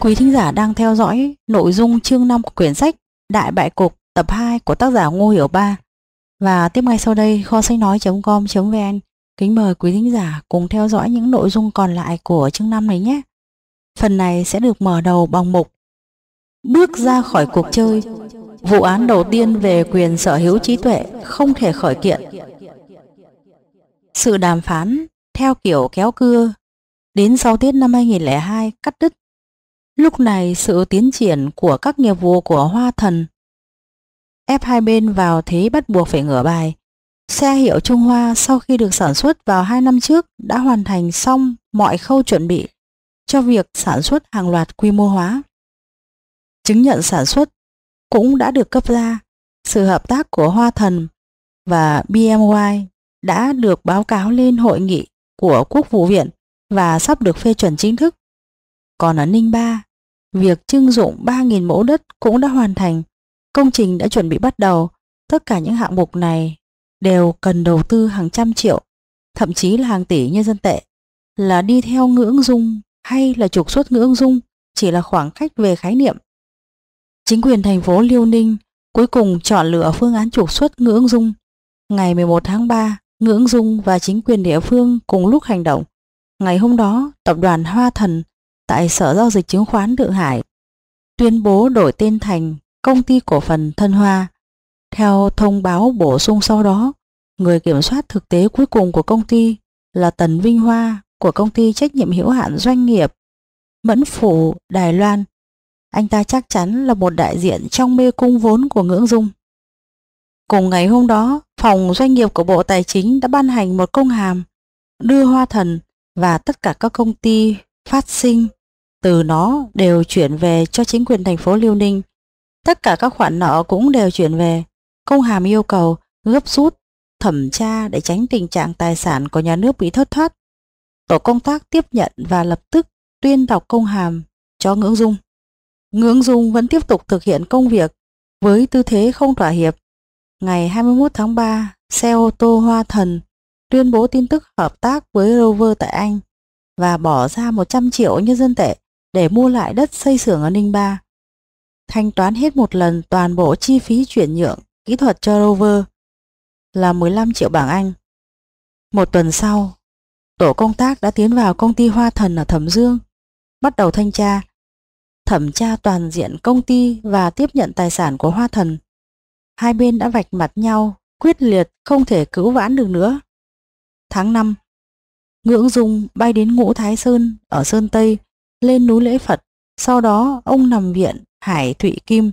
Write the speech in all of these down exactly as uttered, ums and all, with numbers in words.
Quý thính giả đang theo dõi nội dung chương năm của quyển sách Đại Bại Cục tập hai của tác giả Ngô Hiểu Ba. Và tiếp ngay sau đây, kho sách nói chấm com chấm vn kính mời quý thính giả cùng theo dõi những nội dung còn lại của chương năm này nhé. Phần này sẽ được mở đầu bằng mục Bước ra khỏi cuộc chơi. Vụ án đầu tiên về quyền sở hữu trí tuệ không thể khởi kiện. Sự đàm phán theo kiểu kéo cưa đến sau Tết năm hai nghìn không trăm lẻ hai cắt đứt. Lúc này sự tiến triển của các nghiệp vụ của Hoa Thần ép hai bên vào thế bắt buộc phải ngửa bài. Xe hiệu Trung Hoa sau khi được sản xuất vào hai năm trước đã hoàn thành xong mọi khâu chuẩn bị cho việc sản xuất hàng loạt quy mô hóa. Chứng nhận sản xuất cũng đã được cấp ra. Sự hợp tác của Hoa Thần và bê em vê đã được báo cáo lên hội nghị của Quốc vụ viện và sắp được phê chuẩn chính thức. Còn ở Ninh Ba, việc trưng dụng ba nghìn mẫu đất cũng đã hoàn thành. Công trình đã chuẩn bị bắt đầu. Tất cả những hạng mục này đều cần đầu tư hàng trăm triệu, thậm chí là hàng tỷ nhân dân tệ. Là đi theo ngưỡng dung hay là trục xuất ngưỡng dung chỉ là khoảng cách về khái niệm. Chính quyền thành phố Liêu Ninh cuối cùng chọn lựa phương án trục xuất ngưỡng dung. Ngày mười một tháng ba, ngưỡng dung và chính quyền địa phương cùng lúc hành động. Ngày hôm đó, tập đoàn Hoa Thần tại Sở Giao dịch Chứng khoán Thượng Hải tuyên bố đổi tên thành Công ty Cổ phần Thân Hoa. Theo thông báo bổ sung sau đó, người kiểm soát thực tế cuối cùng của công ty là Tần Vinh Hoa của công ty trách nhiệm hữu hạn doanh nghiệp Mẫn Phủ Đài Loan. Anh ta chắc chắn là một đại diện trong mê cung vốn của ngưỡng dung. Cùng ngày hôm đó, phòng doanh nghiệp của Bộ Tài chính đã ban hành một công hàm đưa Hoa Thần và tất cả các công ty phát sinh từ nó đều chuyển về cho chính quyền thành phố Liêu Ninh. Tất cả các khoản nợ cũng đều chuyển về. Công hàm yêu cầu gấp rút thẩm tra để tránh tình trạng tài sản của nhà nước bị thất thoát. Tổ công tác tiếp nhận và lập tức tuyên đọc công hàm cho Ngưỡng Dung. Ngưỡng Dung vẫn tiếp tục thực hiện công việc với tư thế không thỏa hiệp. Ngày hai mươi mốt tháng ba, xe ô tô Hoa Thần tuyên bố tin tức hợp tác với Rover tại Anh và bỏ ra một trăm triệu nhân dân tệ để mua lại đất xây xưởng ở Ninh Ba. Thanh toán hết một lần toàn bộ chi phí chuyển nhượng kỹ thuật cho Rover là mười lăm triệu bảng Anh. Một tuần sau, tổ công tác đã tiến vào công ty Hoa Thần ở Thẩm Dương, bắt đầu thanh tra, thẩm tra toàn diện công ty và tiếp nhận tài sản của Hoa Thần. Hai bên đã vạch mặt nhau, quyết liệt không thể cứu vãn được nữa. Tháng năm, Ngưỡng Dung bay đến Ngũ Thái Sơn ở Sơn Tây, lên núi lễ Phật. Sau đó ông nằm viện Hải Thụy Kim.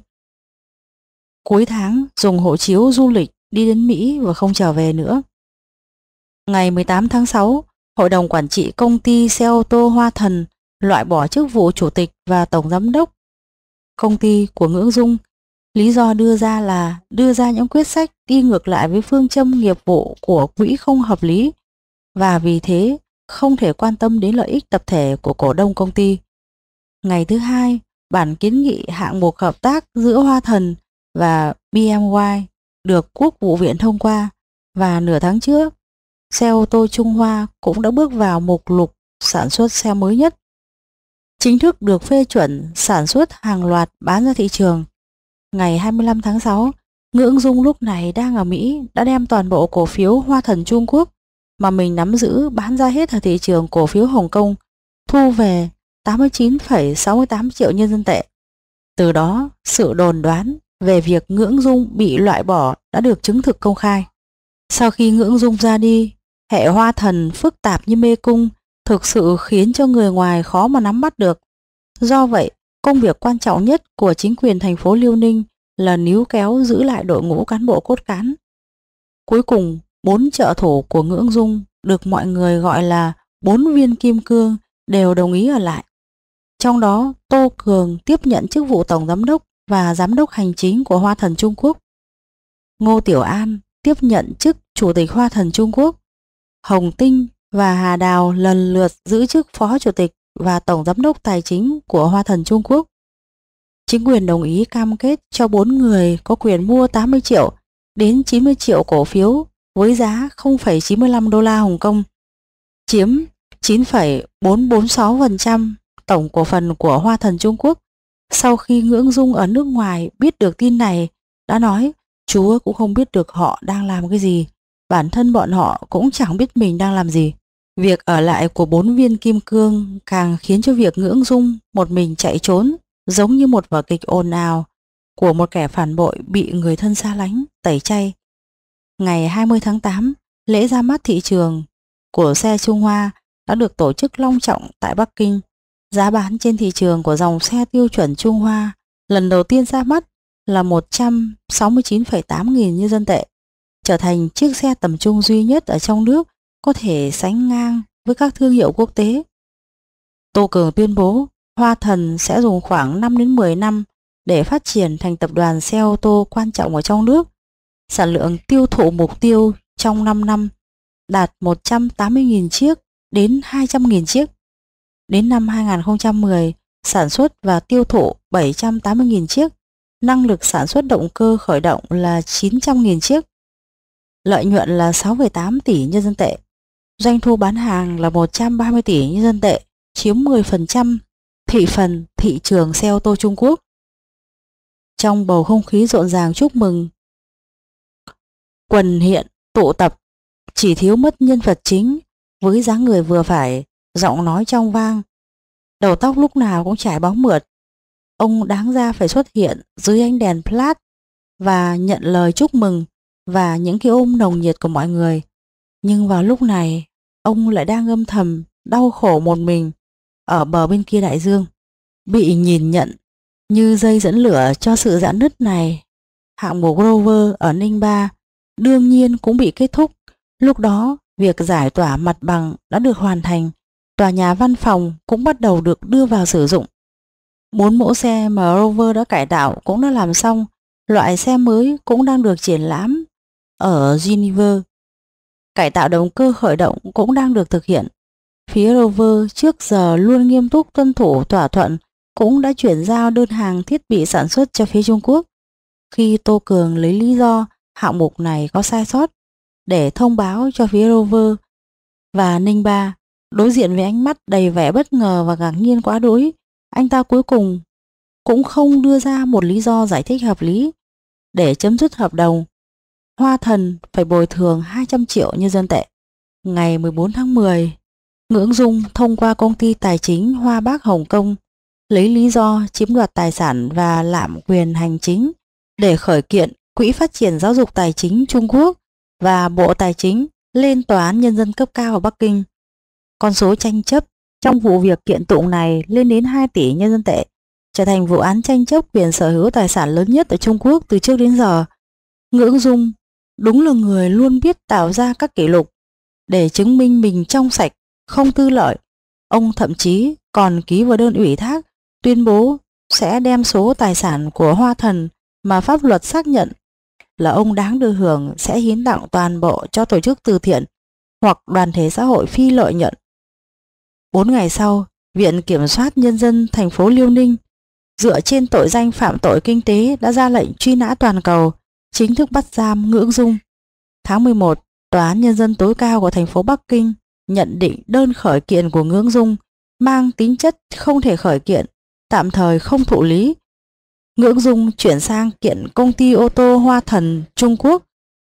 Cuối tháng dùng hộ chiếu du lịch đi đến Mỹ và không trở về nữa. Ngày mười tám tháng sáu, Hội đồng Quản trị công ty xe ô tô Hoa Thần loại bỏ chức vụ chủ tịch và tổng giám đốc công ty của Ngưỡng Dung. Lý do đưa ra là đưa ra những quyết sách đi ngược lại với phương châm nghiệp vụ của quỹ không hợp lý và vì thế không thể quan tâm đến lợi ích tập thể của cổ đông công ty. Ngày thứ hai, bản kiến nghị hạng mục hợp tác giữa Hoa Thần và bê em vê được Quốc vụ viện thông qua và nửa tháng trước, xe ô tô Trung Hoa cũng đã bước vào mục lục sản xuất xe mới nhất. Chính thức được phê chuẩn sản xuất hàng loạt bán ra thị trường. Ngày hai mươi lăm tháng sáu, Ngưỡng Dung lúc này đang ở Mỹ đã đem toàn bộ cổ phiếu Hoa Thần Trung Quốc mà mình nắm giữ bán ra hết ở thị trường cổ phiếu Hồng Kông, thu về tám mươi chín phẩy sáu mươi tám triệu nhân dân tệ. Từ đó, sự đồn đoán về việc Ngưỡng Dung bị loại bỏ đã được chứng thực công khai. Sau khi Ngưỡng Dung ra đi, hệ Hoa Thần phức tạp như mê cung thực sự khiến cho người ngoài khó mà nắm bắt được. Do vậy, công việc quan trọng nhất của chính quyền thành phố Liêu Ninh là níu kéo giữ lại đội ngũ cán bộ cốt cán. Cuối cùng, bốn trợ thủ của Ngưỡng Dung được mọi người gọi là bốn viên kim cương đều đồng ý ở lại. Trong đó, Tô Cường tiếp nhận chức vụ tổng giám đốc và giám đốc hành chính của Hoa Thần Trung Quốc. Ngô Tiểu An tiếp nhận chức chủ tịch Hoa Thần Trung Quốc. Hồng Tinh và Hà Đào lần lượt giữ chức phó chủ tịch và tổng giám đốc tài chính của Hoa Thần Trung Quốc. Chính quyền đồng ý cam kết cho bốn người có quyền mua tám mươi triệu đến chín mươi triệu cổ phiếu với giá không phẩy chín mươi lăm đô la Hồng Kông, chiếm chín phẩy bốn bốn sáu phần trăm tổng cổ phần của Hoa Thần Trung Quốc. Sau khi Ngưỡng Dung ở nước ngoài biết được tin này, đã nói Chúa cũng không biết được họ đang làm cái gì, bản thân bọn họ cũng chẳng biết mình đang làm gì. Việc ở lại của bốn viên kim cương càng khiến cho việc Ngưỡng Dung một mình chạy trốn giống như một vở kịch ồn ào của một kẻ phản bội bị người thân xa lánh, tẩy chay. Ngày hai mươi tháng tám, lễ ra mắt thị trường của xe Trung Hoa đã được tổ chức long trọng tại Bắc Kinh. Giá bán trên thị trường của dòng xe tiêu chuẩn Trung Hoa lần đầu tiên ra mắt là một trăm sáu mươi chín phẩy tám nghìn nhân dân tệ, trở thành chiếc xe tầm trung duy nhất ở trong nước có thể sánh ngang với các thương hiệu quốc tế. Tô Cường tuyên bố Hoa Thần sẽ dùng khoảng năm đến mười năm để phát triển thành tập đoàn xe ô tô quan trọng ở trong nước. Sản lượng tiêu thụ mục tiêu trong năm năm đạt một trăm tám mươi nghìn chiếc đến hai trăm nghìn chiếc. Đến năm hai nghìn không trăm mười, sản xuất và tiêu thụ bảy trăm tám mươi nghìn chiếc, năng lực sản xuất động cơ khởi động là chín trăm nghìn chiếc. Lợi nhuận là sáu phẩy tám tỷ nhân dân tệ. Doanh thu bán hàng là một trăm ba mươi tỷ nhân dân tệ, chiếm mười phần trăm thị phần thị trường xe ô tô Trung Quốc. Trong bầu không khí rộn ràng chúc mừng, quần hiện tụ tập, chỉ thiếu mất nhân vật chính với dáng người vừa phải, giọng nói trong vang, đầu tóc lúc nào cũng chải bóng mượt. Ông đáng ra phải xuất hiện dưới ánh đèn flash và nhận lời chúc mừng và những cái ôm nồng nhiệt của mọi người. Nhưng vào lúc này, ông lại đang âm thầm đau khổ một mình ở bờ bên kia đại dương, bị nhìn nhận như dây dẫn lửa cho sự rạn nứt này. Hạng mục Rover ở Ninh Ba đương nhiên cũng bị kết thúc. Lúc đó, việc giải tỏa mặt bằng đã được hoàn thành, tòa nhà văn phòng cũng bắt đầu được đưa vào sử dụng. Bốn mẫu xe mà Rover đã cải tạo cũng đã làm xong, loại xe mới cũng đang được triển lãm ở Geneva. Cải tạo động cơ khởi động cũng đang được thực hiện. Phía Rover trước giờ luôn nghiêm túc tuân thủ thỏa thuận cũng đã chuyển giao đơn hàng thiết bị sản xuất cho phía Trung Quốc. Khi Tô Cường lấy lý do hạng mục này có sai sót để thông báo cho phía Rover và Ninh Ba, đối diện với ánh mắt đầy vẻ bất ngờ và ngạc nhiên quá đỗi, anh ta cuối cùng cũng không đưa ra một lý do giải thích hợp lý để chấm dứt hợp đồng. Hoa Thần phải bồi thường hai trăm triệu nhân dân tệ. Ngày mười bốn tháng mười, Ngưỡng Dung thông qua công ty tài chính Hoa Bác Hồng Kông lấy lý do chiếm đoạt tài sản và lạm quyền hành chính để khởi kiện Quỹ Phát triển Giáo dục Tài chính Trung Quốc và Bộ Tài chính lên Tòa án Nhân dân cấp cao ở Bắc Kinh. Con số tranh chấp trong vụ việc kiện tụng này lên đến hai tỷ nhân dân tệ, trở thành vụ án tranh chấp quyền sở hữu tài sản lớn nhất ở Trung Quốc từ trước đến giờ. Ngưỡng Dung đúng là người luôn biết tạo ra các kỷ lục để chứng minh mình trong sạch, không tư lợi. Ông thậm chí còn ký vào đơn ủy thác tuyên bố sẽ đem số tài sản của Hoa Thần mà pháp luật xác nhận là ông đáng được hưởng sẽ hiến tặng toàn bộ cho tổ chức từ thiện hoặc đoàn thể xã hội phi lợi nhuận. Bốn ngày sau, Viện Kiểm soát Nhân dân thành phố Liêu Ninh dựa trên tội danh phạm tội kinh tế đã ra lệnh truy nã toàn cầu, chính thức bắt giam Ngưỡng Dung. Tháng mười một, Tòa án Nhân dân tối cao của thành phố Bắc Kinh nhận định đơn khởi kiện của Ngưỡng Dung mang tính chất không thể khởi kiện, tạm thời không thụ lý. Ngưỡng Dung chuyển sang kiện công ty ô tô Hoa Thần Trung Quốc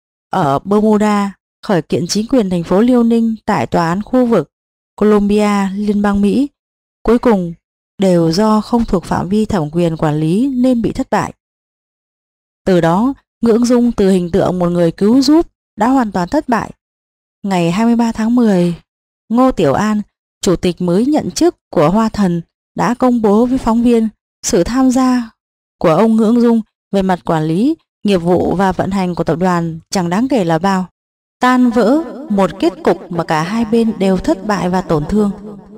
ở Bermuda, khởi kiện chính quyền thành phố Liêu Ninh tại tòa án khu vực Columbia, Liên bang Mỹ. Cuối cùng đều do không thuộc phạm vi thẩm quyền quản lý nên bị thất bại. Từ đó, Ngưỡng Dung từ hình tượng một người cứu giúp đã hoàn toàn thất bại. Ngày hai mươi ba tháng mười, Ngô Tiểu An, chủ tịch mới nhận chức của Hoa Thần, đã công bố với phóng viên sự tham gia của ông Ngưỡng Dung về mặt quản lý, nghiệp vụ và vận hành của tập đoàn chẳng đáng kể là bao. Tan vỡ một kết cục mà cả hai bên đều thất bại và tổn thương.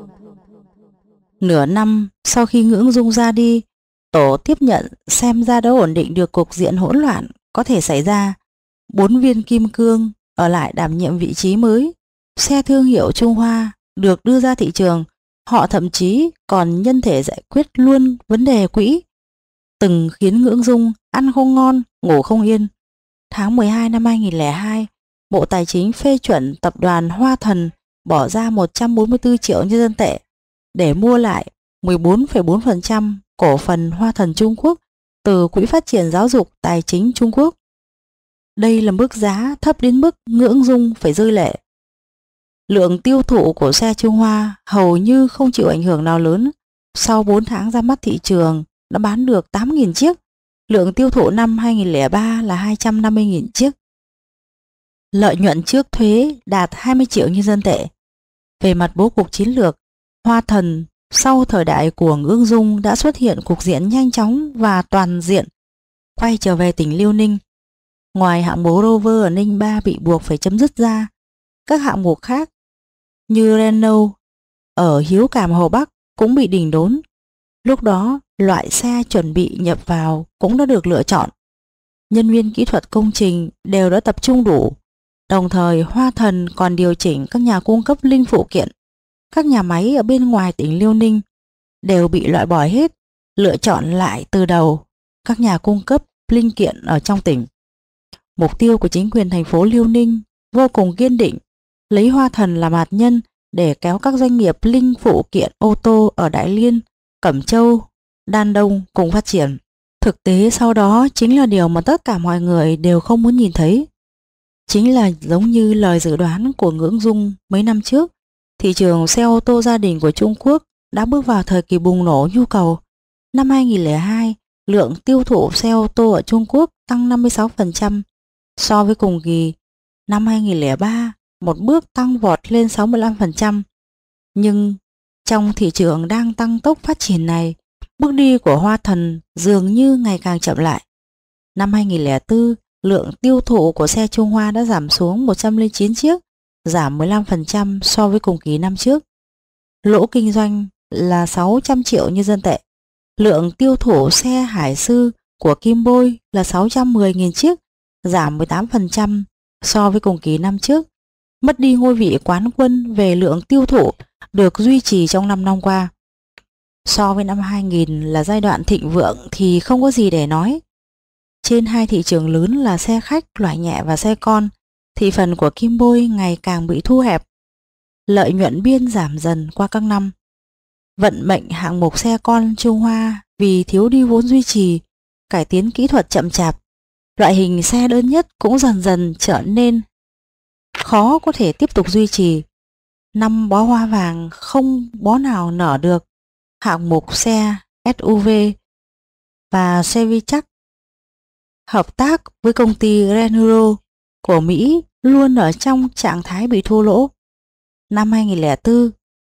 Nửa năm sau khi Ngưỡng Dung ra đi, tổ tiếp nhận xem ra đã ổn định được cục diện hỗn loạn có thể xảy ra. Bốn viên kim cương ở lại đảm nhiệm vị trí mới. Xe thương hiệu Trung Hoa được đưa ra thị trường. Họ thậm chí còn nhân thể giải quyết luôn vấn đề quỹ, từng khiến Ngưỡng Dung ăn không ngon, ngủ không yên. Tháng mười hai năm hai nghìn không trăm lẻ hai, Bộ Tài chính phê chuẩn tập đoàn Hoa Thần bỏ ra một trăm bốn mươi tư triệu nhân dân tệ để mua lại mười bốn phẩy bốn phần trăm cổ phần Hoa Thần Trung Quốc từ Quỹ Phát triển Giáo dục Tài chính Trung Quốc. Đây là mức giá thấp đến mức Ngưỡng Dung phải rơi lệ. Lượng tiêu thụ của xe Trung Hoa hầu như không chịu ảnh hưởng nào lớn. Sau bốn tháng ra mắt thị trường đã bán được tám nghìn chiếc. Lượng tiêu thụ năm hai nghìn lẻ ba là hai trăm năm mươi nghìn chiếc. Lợi nhuận trước thuế đạt hai mươi triệu nhân dân tệ. Về mặt bố cục chiến lược, Hoa Thần sau thời đại của Ngưỡng Dung đã xuất hiện cục diện nhanh chóng và toàn diện quay trở về tỉnh Liêu Ninh. Ngoài hạng mục Rover ở Ninh Ba bị buộc phải chấm dứt ra, các hạng mục khác như Renault ở Hiếu Cảm Hồ Bắc cũng bị đình đốn. Lúc đó, loại xe chuẩn bị nhập vào cũng đã được lựa chọn. Nhân viên kỹ thuật công trình đều đã tập trung đủ. Đồng thời, Hoa Thần còn điều chỉnh các nhà cung cấp linh phụ kiện. Các nhà máy ở bên ngoài tỉnh Liêu Ninh đều bị loại bỏ hết, lựa chọn lại từ đầu các nhà cung cấp linh kiện ở trong tỉnh. Mục tiêu của chính quyền thành phố Liêu Ninh vô cùng kiên định, lấy Hoa Thần làm hạt nhân để kéo các doanh nghiệp linh phụ kiện ô tô ở Đại Liên, Cẩm Châu, Đan Đông cùng phát triển. Thực tế sau đó chính là điều mà tất cả mọi người đều không muốn nhìn thấy. Chính là giống như lời dự đoán của Ngưỡng Dung mấy năm trước, thị trường xe ô tô gia đình của Trung Quốc đã bước vào thời kỳ bùng nổ nhu cầu. Năm hai nghìn lẻ hai, lượng tiêu thụ xe ô tô ở Trung Quốc tăng năm mươi sáu phần trăm so với cùng kỳ. Năm hai nghìn lẻ ba, một bước tăng vọt lên sáu mươi lăm phần trăm. Nhưng trong thị trường đang tăng tốc phát triển này, bước đi của Hoa Thần dường như ngày càng chậm lại. Năm hai nghìn lẻ bốn, lượng tiêu thụ của xe Trung Hoa đã giảm xuống một trăm lẻ chín chiếc, giảm mười lăm phần trăm so với cùng kỳ năm trước. Lỗ kinh doanh là sáu trăm triệu nhân dân tệ. Lượng tiêu thụ xe Hải Sư của Kim Bôi là sáu trăm mười nghìn chiếc, giảm mười tám phần trăm so với cùng kỳ năm trước. Mất đi ngôi vị quán quân về lượng tiêu thụ được duy trì trong năm năm qua. So với năm hai nghìn là giai đoạn thịnh vượng thì không có gì để nói. Trên hai thị trường lớn là xe khách loại nhẹ và xe con, thị phần của Kim Bôi ngày càng bị thu hẹp. Lợi nhuận biên giảm dần qua các năm. Vận mệnh hạng mục xe con Trung Hoa vì thiếu đi vốn duy trì, cải tiến kỹ thuật chậm chạp, loại hình xe đơn nhất cũng dần dần trở nên khó có thể tiếp tục duy trì. Năm bó hoa vàng không bó nào nở được. Hạng mục xe ét u vê và Chevy chắc hợp tác với công ty Renault của Mỹ luôn ở trong trạng thái bị thua lỗ. Năm hai nghìn lẻ bốn,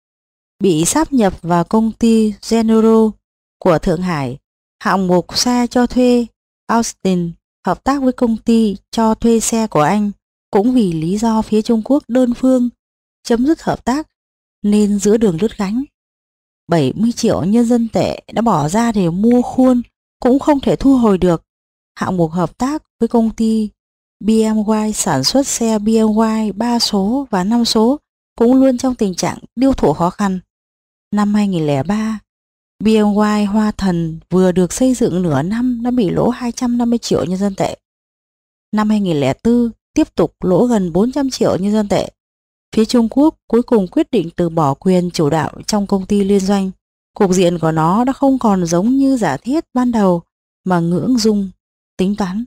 bị sáp nhập vào công ty General của Thượng Hải. Hạng mục xe cho thuê Austin hợp tác với công ty cho thuê xe của Anh cũng vì lý do phía Trung Quốc đơn phương chấm dứt hợp tác nên giữa đường đứt gánh. bảy mươi triệu nhân dân tệ đã bỏ ra để mua khuôn cũng không thể thu hồi được. Hạng mục hợp tác với công ty bê em vê sản xuất xe bê em vê ba số và năm số cũng luôn trong tình trạng tiêu thụ khó khăn. Năm hai nghìn lẻ ba, bê em vê Hoa Thần vừa được xây dựng nửa năm đã bị lỗ hai trăm năm mươi triệu nhân dân tệ. Năm hai nghìn lẻ bốn tiếp tục lỗ gần bốn trăm triệu nhân dân tệ. Phía Trung Quốc cuối cùng quyết định từ bỏ quyền chủ đạo trong công ty liên doanh. Cục diện của nó đã không còn giống như giả thiết ban đầu mà Ngưỡng Dung tính toán.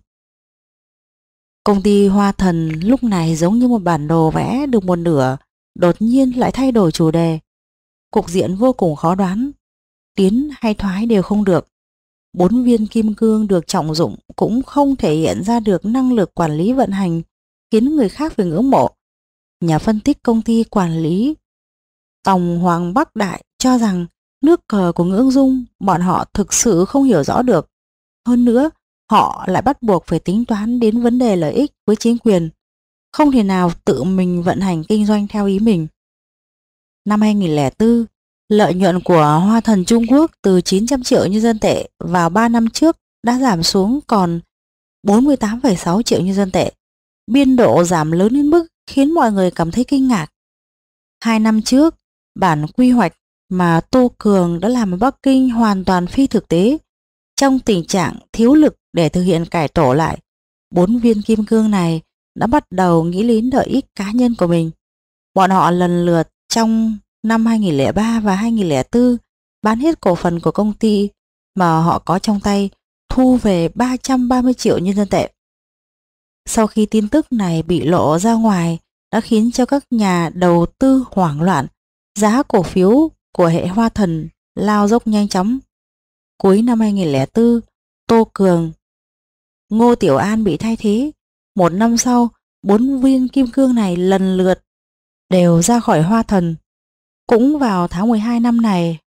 Công ty Hoa Thần lúc này giống như một bản đồ vẽ được một nửa, đột nhiên lại thay đổi chủ đề. Cục diện vô cùng khó đoán, tiến hay thoái đều không được. Bốn viên kim cương được trọng dụng cũng không thể hiện ra được năng lực quản lý vận hành, khiến người khác phải ngưỡng mộ. Nhà phân tích công ty quản lý Tòng Hoàng Bắc Đại cho rằng nước cờ của Ngưỡng Dung bọn họ thực sự không hiểu rõ được. Hơn nữa, họ lại bắt buộc phải tính toán đến vấn đề lợi ích với chính quyền, không thể nào tự mình vận hành kinh doanh theo ý mình. Năm hai nghìn lẻ bốn, lợi nhuận của Hoa Thần Trung Quốc từ chín trăm triệu nhân dân tệ vào ba năm trước đã giảm xuống còn bốn mươi tám phẩy sáu triệu nhân dân tệ. Biên độ giảm lớn đến mức khiến mọi người cảm thấy kinh ngạc. Hai năm trước, bản quy hoạch mà Tô Cường đã làm ở Bắc Kinh hoàn toàn phi thực tế. Trong tình trạng thiếu lực để thực hiện cải tổ lại, bốn viên kim cương này đã bắt đầu nghĩ đến lợi ích cá nhân của mình. Bọn họ lần lượt trong năm hai nghìn lẻ ba và hai nghìn lẻ bốn bán hết cổ phần của công ty mà họ có trong tay, thu về ba trăm ba mươi triệu nhân dân tệ. Sau khi tin tức này bị lộ ra ngoài đã khiến cho các nhà đầu tư hoảng loạn, giá cổ phiếu của hệ Hoa Thần lao dốc nhanh chóng. Cuối năm hai nghìn lẻ bốn, Tô Cường, Ngô Tiểu An bị thay thế. Một năm sau, bốn viên kim cương này lần lượt đều ra khỏi Hoa Thần. Cũng vào tháng mười hai năm này,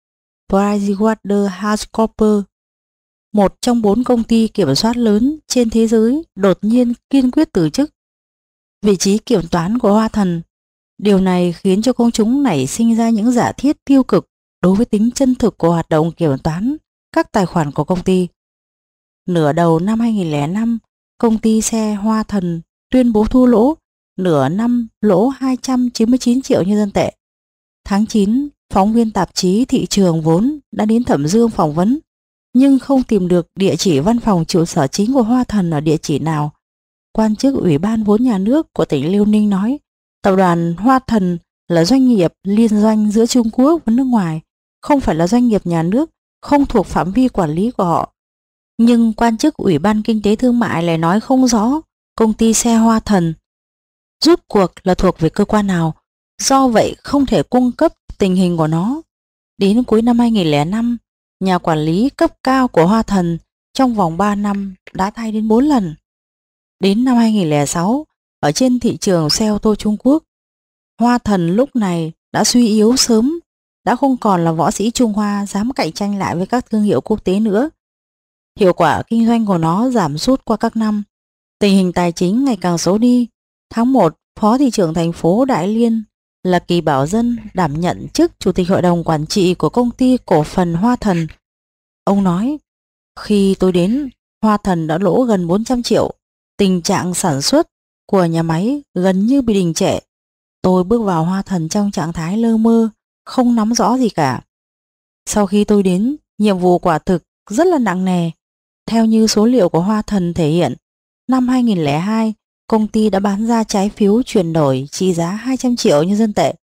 PricewaterhouseCoopers, một trong bốn công ty kiểm soát lớn trên thế giới, đột nhiên kiên quyết từ chức vị trí kiểm toán của Hoa Thần. Điều này khiến cho công chúng nảy sinh ra những giả thiết tiêu cực đối với tính chân thực của hoạt động kiểm toán các tài khoản của công ty. Nửa đầu năm hai nghìn lẻ năm, công ty xe Hoa Thần tuyên bố thua lỗ, nửa năm lỗ hai trăm chín mươi chín triệu nhân dân tệ. Tháng chín, phóng viên tạp chí Thị trường vốn đã đến Thẩm Dương phỏng vấn, nhưng không tìm được địa chỉ văn phòng trụ sở chính của Hoa Thần ở địa chỉ nào. Quan chức Ủy ban vốn nhà nước của tỉnh Liêu Ninh nói, tập đoàn Hoa Thần là doanh nghiệp liên doanh giữa Trung Quốc và nước ngoài, không phải là doanh nghiệp nhà nước, không thuộc phạm vi quản lý của họ. Nhưng quan chức Ủy ban Kinh tế Thương mại lại nói không rõ công ty xe Hoa Thần rút cuộc là thuộc về cơ quan nào, do vậy không thể cung cấp tình hình của nó. Đến cuối năm hai nghìn lẻ năm, nhà quản lý cấp cao của Hoa Thần trong vòng ba năm đã thay đến bốn lần. Đến năm hai nghìn lẻ sáu, ở trên thị trường xe ô tô Trung Quốc, Hoa Thần lúc này đã suy yếu sớm, đã không còn là võ sĩ Trung Hoa dám cạnh tranh lại với các thương hiệu quốc tế nữa. Hiệu quả kinh doanh của nó giảm sút qua các năm, tình hình tài chính ngày càng xấu đi. Tháng một, Phó thị trưởng thành phố Đại Liên là Kỳ Bảo Dân đảm nhận chức Chủ tịch Hội đồng Quản trị của công ty cổ phần Hoa Thần. Ông nói, khi tôi đến, Hoa Thần đã lỗ gần bốn trăm triệu, tình trạng sản xuất của nhà máy gần như bị đình trệ. Tôi bước vào Hoa Thần trong trạng thái lơ mơ, không nắm rõ gì cả. Sau khi tôi đến, nhiệm vụ quả thực rất là nặng nề. Theo như số liệu của Hoa Thần thể hiện, năm hai nghìn lẻ hai, công ty đã bán ra trái phiếu chuyển đổi trị giá hai trăm triệu nhân dân tệ.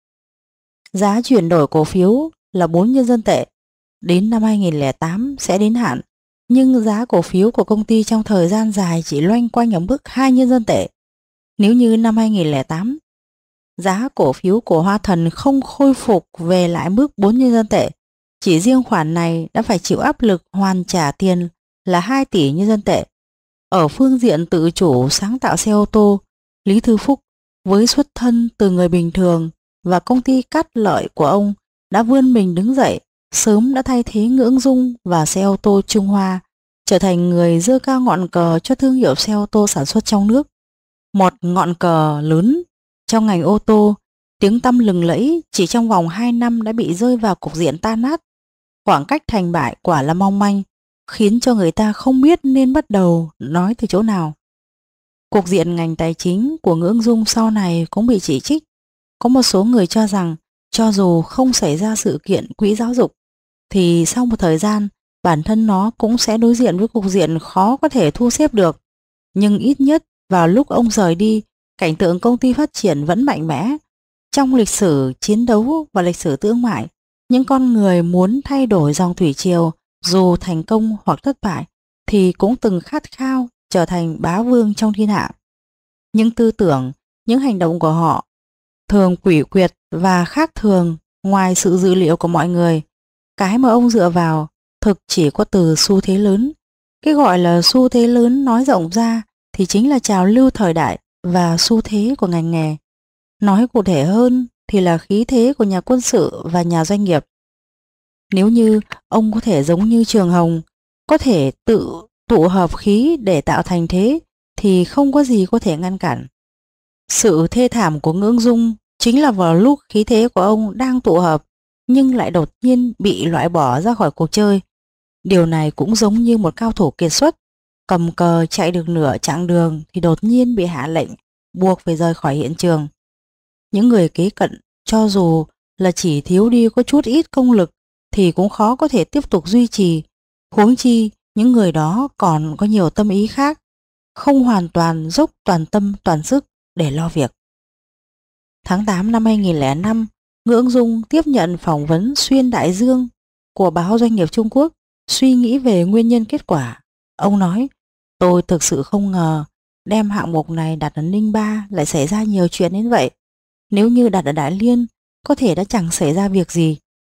Giá chuyển đổi cổ phiếu là bốn nhân dân tệ. Đến năm hai nghìn lẻ tám sẽ đến hạn, nhưng giá cổ phiếu của công ty trong thời gian dài chỉ loanh quanh ở mức hai nhân dân tệ. Nếu như năm hai nghìn lẻ tám, giá cổ phiếu của Hoa Thần không khôi phục về lại mức bốn nhân dân tệ, chỉ riêng khoản này đã phải chịu áp lực hoàn trả tiền là hai tỷ nhân dân tệ. Ở phương diện tự chủ sáng tạo xe ô tô, Lý Thư Phúc với xuất thân từ người bình thường và công ty cắt lợi của ông đã vươn mình đứng dậy, sớm đã thay thế Ngưỡng Dung và xe ô tô Trung Hoa, trở thành người giơ cao ngọn cờ cho thương hiệu xe ô tô sản xuất trong nước. Một ngọn cờ lớn trong ngành ô tô, tiếng tăm lừng lẫy chỉ trong vòng hai năm đã bị rơi vào cục diện tan nát. Khoảng cách thành bại quả là mong manh, khiến cho người ta không biết nên bắt đầu nói từ chỗ nào. Cục diện ngành tài chính của Ngưỡng Dung sau này cũng bị chỉ trích. Có một số người cho rằng cho dù không xảy ra sự kiện quỹ giáo dục, thì sau một thời gian bản thân nó cũng sẽ đối diện với cục diện khó có thể thu xếp được. Nhưng ít nhất vào lúc ông rời đi, cảnh tượng công ty phát triển vẫn mạnh mẽ. Trong lịch sử chiến đấu và lịch sử thương mại, những con người muốn thay đổi dòng thủy triều, dù thành công hoặc thất bại, thì cũng từng khát khao trở thành bá vương trong thiên hạ. Những tư tưởng, những hành động của họ thường quỷ quyệt và khác thường ngoài sự dự liệu của mọi người. Cái mà ông dựa vào thực chỉ có từ xu thế lớn. Cái gọi là xu thế lớn nói rộng ra thì chính là trào lưu thời đại và xu thế của ngành nghề. Nói cụ thể hơn thì là khí thế của nhà quân sự và nhà doanh nghiệp. Nếu như ông có thể giống như Trường Hồng, có thể tự tụ hợp khí để tạo thành thế, thì không có gì có thể ngăn cản. Sự thê thảm của Ngưỡng Dung chính là vào lúc khí thế của ông đang tụ hợp, nhưng lại đột nhiên bị loại bỏ ra khỏi cuộc chơi. Điều này cũng giống như một cao thủ kiệt xuất, cầm cờ chạy được nửa chặng đường thì đột nhiên bị hạ lệnh, buộc phải rời khỏi hiện trường. Những người kế cận, cho dù là chỉ thiếu đi có chút ít công lực, thì cũng khó có thể tiếp tục duy trì. Huống chi, những người đó còn có nhiều tâm ý khác, không hoàn toàn dốc toàn tâm toàn sức để lo việc. Tháng tám năm hai nghìn lẻ năm, Ngưỡng Dung tiếp nhận phỏng vấn xuyên đại dương của báo Doanh nghiệp Trung Quốc, suy nghĩ về nguyên nhân kết quả. Ông nói, tôi thực sự không ngờ đem hạng mục này đặt ở Ninh Ba lại xảy ra nhiều chuyện đến vậy. Nếu như đặt ở Đại Liên, có thể đã chẳng xảy ra việc gì.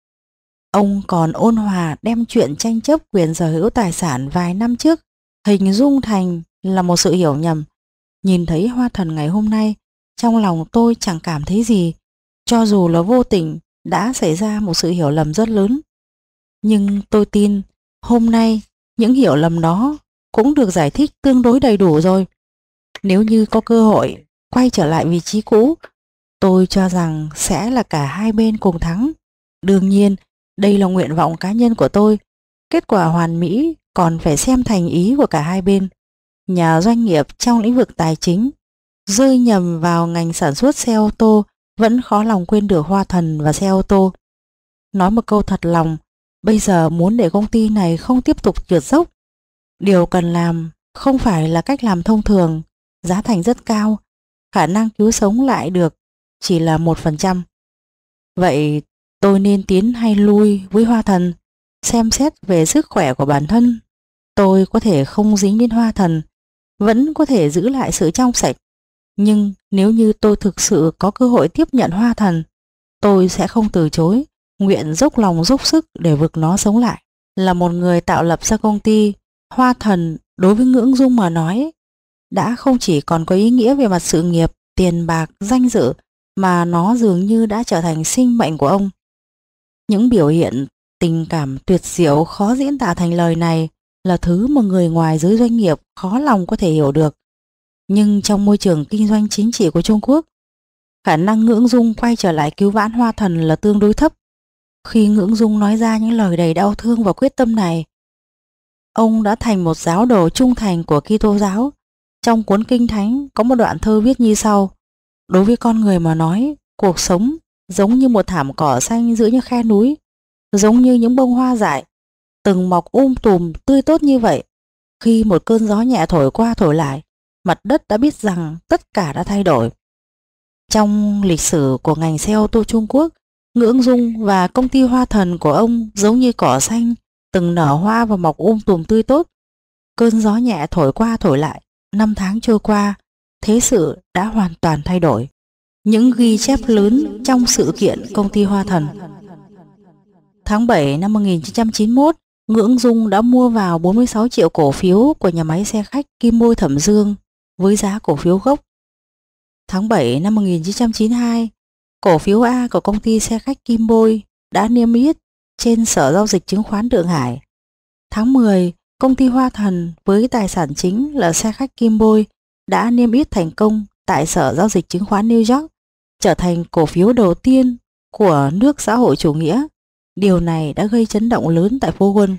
Ông còn ôn hòa đem chuyện tranh chấp quyền sở hữu tài sản vài năm trước hình dung thành là một sự hiểu nhầm. Nhìn thấy Hoa Thần ngày hôm nay, trong lòng tôi chẳng cảm thấy gì, cho dù là vô tình đã xảy ra một sự hiểu lầm rất lớn. Nhưng tôi tin hôm nay những hiểu lầm đó cũng được giải thích tương đối đầy đủ rồi. Nếu như có cơ hội quay trở lại vị trí cũ, tôi cho rằng sẽ là cả hai bên cùng thắng. Đương nhiên, đây là nguyện vọng cá nhân của tôi. Kết quả hoàn mỹ còn phải xem thành ý của cả hai bên. Nhà doanh nghiệp trong lĩnh vực tài chính rơi nhầm vào ngành sản xuất xe ô tô vẫn khó lòng quên được Hoa Thần và xe ô tô. Nói một câu thật lòng, bây giờ muốn để công ty này không tiếp tục trượt dốc, điều cần làm không phải là cách làm thông thường, giá thành rất cao, khả năng cứu sống lại được chỉ là một phần trăm. Vậy tôi nên tiến hay lui với Hoa Thần? Xem xét về sức khỏe của bản thân, tôi có thể không dính đến Hoa Thần, vẫn có thể giữ lại sự trong sạch. Nhưng nếu như tôi thực sự có cơ hội tiếp nhận Hoa Thần, tôi sẽ không từ chối, nguyện dốc lòng dốc sức để vực nó sống lại. Là một người tạo lập ra công ty, Hoa Thần đối với Ngưỡng Dung mà nói đã không chỉ còn có ý nghĩa về mặt sự nghiệp, tiền bạc, danh dự, mà nó dường như đã trở thành sinh mệnh của ông. Những biểu hiện tình cảm tuyệt diệu khó diễn tả thành lời này là thứ mà người ngoài giới doanh nghiệp khó lòng có thể hiểu được. Nhưng trong môi trường kinh doanh chính trị của Trung Quốc, khả năng Ngưỡng Dung quay trở lại cứu vãn Hoa Thần là tương đối thấp. Khi Ngưỡng Dung nói ra những lời đầy đau thương và quyết tâm này, ông đã thành một giáo đồ trung thành của Kitô giáo. Trong cuốn Kinh Thánh có một đoạn thơ viết như sau: đối với con người mà nói, cuộc sống giống như một thảm cỏ xanh giữa những khe núi, giống như những bông hoa dại từng mọc um tùm tươi tốt như vậy. Khi một cơn gió nhẹ thổi qua thổi lại, mặt đất đã biết rằng tất cả đã thay đổi. Trong lịch sử của ngành xe ô tô Trung Quốc, Ngưỡng Dung và công ty Hoa Thần của ông giống như cỏ xanh từng nở hoa và mọc um tùm tươi tốt. Cơn gió nhẹ thổi qua thổi lại, năm tháng trôi qua, thế sự đã hoàn toàn thay đổi. Những ghi chép lớn trong sự kiện công ty Hoa Thần. Tháng bảy năm một nghìn chín trăm chín mươi mốt, Ngưỡng Dung đã mua vào bốn mươi sáu triệu cổ phiếu của nhà máy xe khách Kim Bôi Thẩm Dương với giá cổ phiếu gốc. Tháng bảy năm một nghìn chín trăm chín mươi hai, cổ phiếu A của công ty xe khách Kim Bôi đã niêm yết trên Sở Giao dịch Chứng khoán Thượng Hải. Tháng mười, công ty Hoa Thần với tài sản chính là xe khách Kim Bôi đã niêm yết thành công tại Sở Giao dịch Chứng khoán New York, trở thành cổ phiếu đầu tiên của nước xã hội chủ nghĩa. Điều này đã gây chấn động lớn tại phố Wall.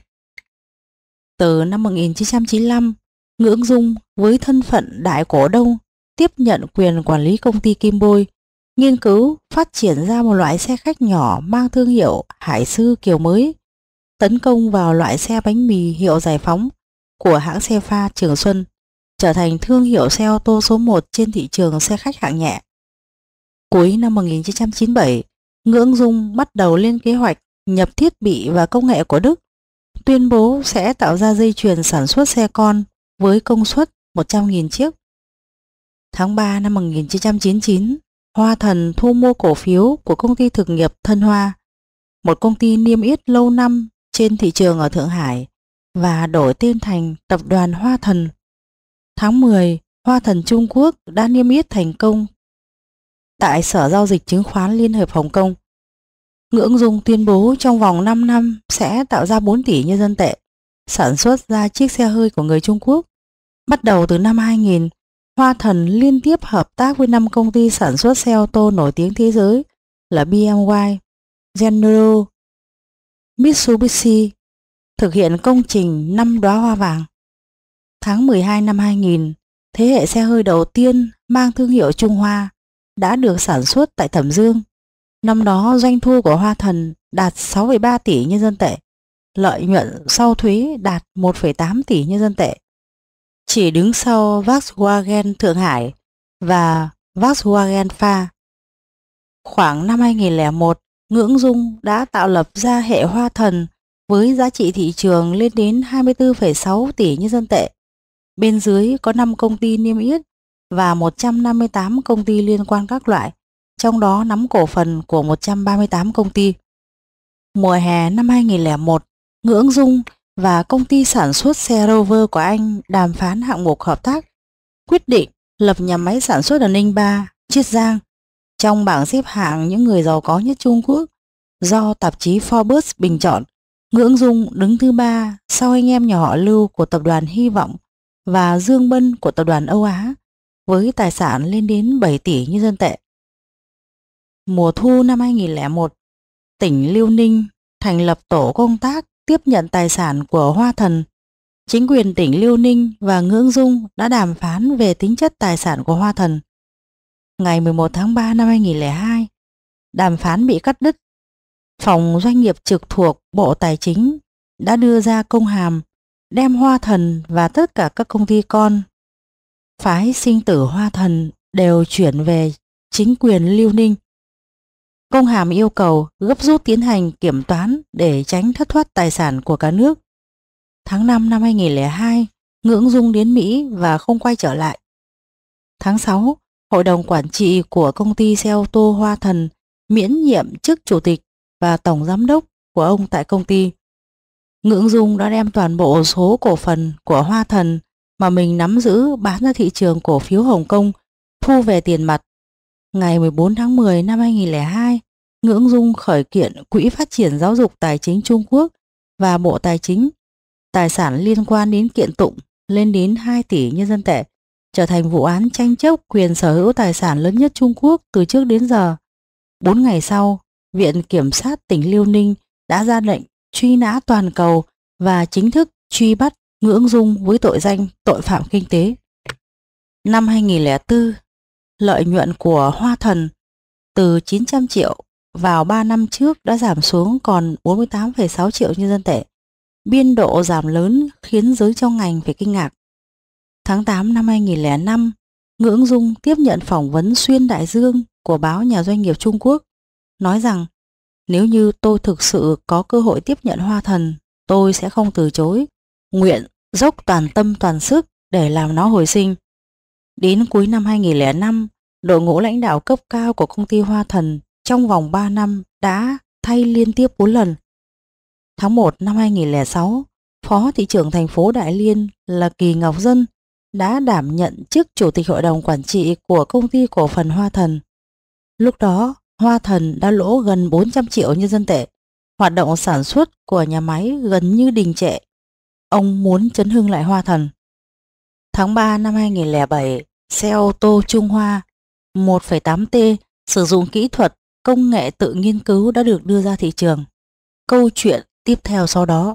Từ năm một nghìn chín trăm chín mươi lăm, Ngưỡng Dung với thân phận đại cổ đông tiếp nhận quyền quản lý công ty Kim Bôi, nghiên cứu phát triển ra một loại xe khách nhỏ mang thương hiệu Hải Sư kiểu mới, tấn công vào loại xe bánh mì hiệu Giải Phóng của hãng xe pha Trường Xuân, trở thành thương hiệu xe ô tô số một trên thị trường xe khách hạng nhẹ. Cuối năm một nghìn chín trăm chín mươi bảy, Ngưỡng Dung bắt đầu lên kế hoạch nhập thiết bị và công nghệ của Đức, tuyên bố sẽ tạo ra dây chuyền sản xuất xe con với công suất một trăm nghìn chiếc. Tháng ba năm một nghìn chín trăm chín mươi chín, Hoa Thần thu mua cổ phiếu của công ty thực nghiệp Thân Hoa, một công ty niêm yết lâu năm trên thị trường ở Thượng Hải, và đổi tên thành Tập đoàn Hoa Thần. Tháng mười, Hoa Thần Trung Quốc đã niêm yết thành công tại Sở Giao dịch Chứng khoán Liên hợp Hồng Kông. Ngưỡng Dung tuyên bố trong vòng năm năm sẽ tạo ra bốn tỷ nhân dân tệ, sản xuất ra chiếc xe hơi của người Trung Quốc. Bắt đầu từ năm hai nghìn, Hoa Thần liên tiếp hợp tác với năm công ty sản xuất xe ô tô nổi tiếng thế giới là bê em vê, General, Mitsubishi, thực hiện công trình năm đóa hoa vàng. Tháng mười hai năm hai nghìn, thế hệ xe hơi đầu tiên mang thương hiệu Trung Hoa đã được sản xuất tại Thẩm Dương. Năm đó doanh thu của Hoa Thần đạt sáu phẩy ba tỷ nhân dân tệ, lợi nhuận sau thuế đạt một phẩy tám tỷ nhân dân tệ, chỉ đứng sau Volkswagen Thượng Hải và Volkswagen Pha. Khoảng năm hai nghìn lẻ một, Ngưỡng Dung đã tạo lập ra hệ Hoa Thần với giá trị thị trường lên đến hai mươi tư phẩy sáu tỷ nhân dân tệ. Bên dưới có năm công ty niêm yết và một trăm năm mươi tám công ty liên quan các loại, trong đó nắm cổ phần của một trăm ba mươi tám công ty. Mùa hè năm hai nghìn lẻ một, Nguyễn Dung và công ty sản xuất xe Rover của anh đàm phán hạng mục hợp tác, quyết định lập nhà máy sản xuất ở Ninh Ba, Chiết Giang. Trong bảng xếp hạng những người giàu có nhất Trung Quốc do tạp chí Forbes bình chọn, Nguyễn Dung đứng thứ ba sau anh em nhà họ Lưu của tập đoàn Hy Vọng và Dương Bân của tập đoàn Âu Á, với tài sản lên đến bảy tỷ nhân dân tệ. Mùa thu năm hai nghìn lẻ một, tỉnh Liêu Ninh thành lập tổ công tác tiếp nhận tài sản của Hoa Thần. Chính quyền tỉnh Liêu Ninh và Nguyễn Dung đã đàm phán về tính chất tài sản của Hoa Thần. Ngày mười một tháng ba năm hai nghìn lẻ hai, đàm phán bị cắt đứt. Phòng doanh nghiệp trực thuộc Bộ Tài chính đã đưa ra công hàm đem Hoa Thần và tất cả các công ty con phái sinh tử Hoa Thần đều chuyển về chính quyền Liêu Ninh. Công hàm yêu cầu gấp rút tiến hành kiểm toán để tránh thất thoát tài sản của cả nước. Tháng năm năm hai nghìn lẻ hai, Nguyễn Dung đến Mỹ và không quay trở lại. Tháng sáu, Hội đồng quản trị của công ty xe ô tô Hoa Thần miễn nhiệm chức chủ tịch và tổng giám đốc của ông tại công ty. Nguyễn Dung đã đem toàn bộ số cổ phần của Hoa Thần mà mình nắm giữ bán ra thị trường cổ phiếu Hồng Kông, thu về tiền mặt. Ngày mười bốn tháng mười năm hai nghìn lẻ hai, Nguyễn Dung khởi kiện Quỹ Phát triển Giáo dục Tài chính Trung Quốc và Bộ Tài chính. Tài sản liên quan đến kiện tụng lên đến hai tỷ nhân dân tệ, trở thành vụ án tranh chấp quyền sở hữu tài sản lớn nhất Trung Quốc từ trước đến giờ. Bốn ngày sau, Viện Kiểm sát tỉnh Liêu Ninh đã ra lệnh truy nã toàn cầu và chính thức truy bắt Nguyễn Dung với tội danh tội phạm kinh tế. Năm hai nghìn lẻ bốn, lợi nhuận của Hoa Thần từ chín trăm triệu vào ba năm trước đã giảm xuống còn bốn mươi tám phẩy sáu triệu nhân dân tệ. Biên độ giảm lớn khiến giới trong ngành phải kinh ngạc. Tháng tám năm hai nghìn lẻ năm, Nguyễn Dung tiếp nhận phỏng vấn xuyên đại dương của báo Nhà Doanh nghiệp Trung Quốc, nói rằng nếu như tôi thực sự có cơ hội tiếp nhận Hoa Thần, tôi sẽ không từ chối, nguyện dốc toàn tâm toàn sức để làm nó hồi sinh. Đến cuối năm hai nghìn lẻ năm, đội ngũ lãnh đạo cấp cao của công ty Hoa Thần trong vòng ba năm đã thay liên tiếp bốn lần. Tháng một năm hai nghìn lẻ sáu, Phó thị trưởng thành phố Đại Liên là Kỳ Ngọc Dân đã đảm nhận chức chủ tịch hội đồng quản trị của công ty cổ phần Hoa Thần. Lúc đó, Hoa Thần đã lỗ gần bốn trăm triệu nhân dân tệ. Hoạt động sản xuất của nhà máy gần như đình trệ. Ông muốn chấn hưng lại Hoa Thần. Tháng ba năm hai nghìn lẻ bảy, xe ô tô Trung Hoa một phẩy tám T sử dụng kỹ thuật công nghệ tự nghiên cứu đã được đưa ra thị trường. Câu chuyện tiếp theo sau đó.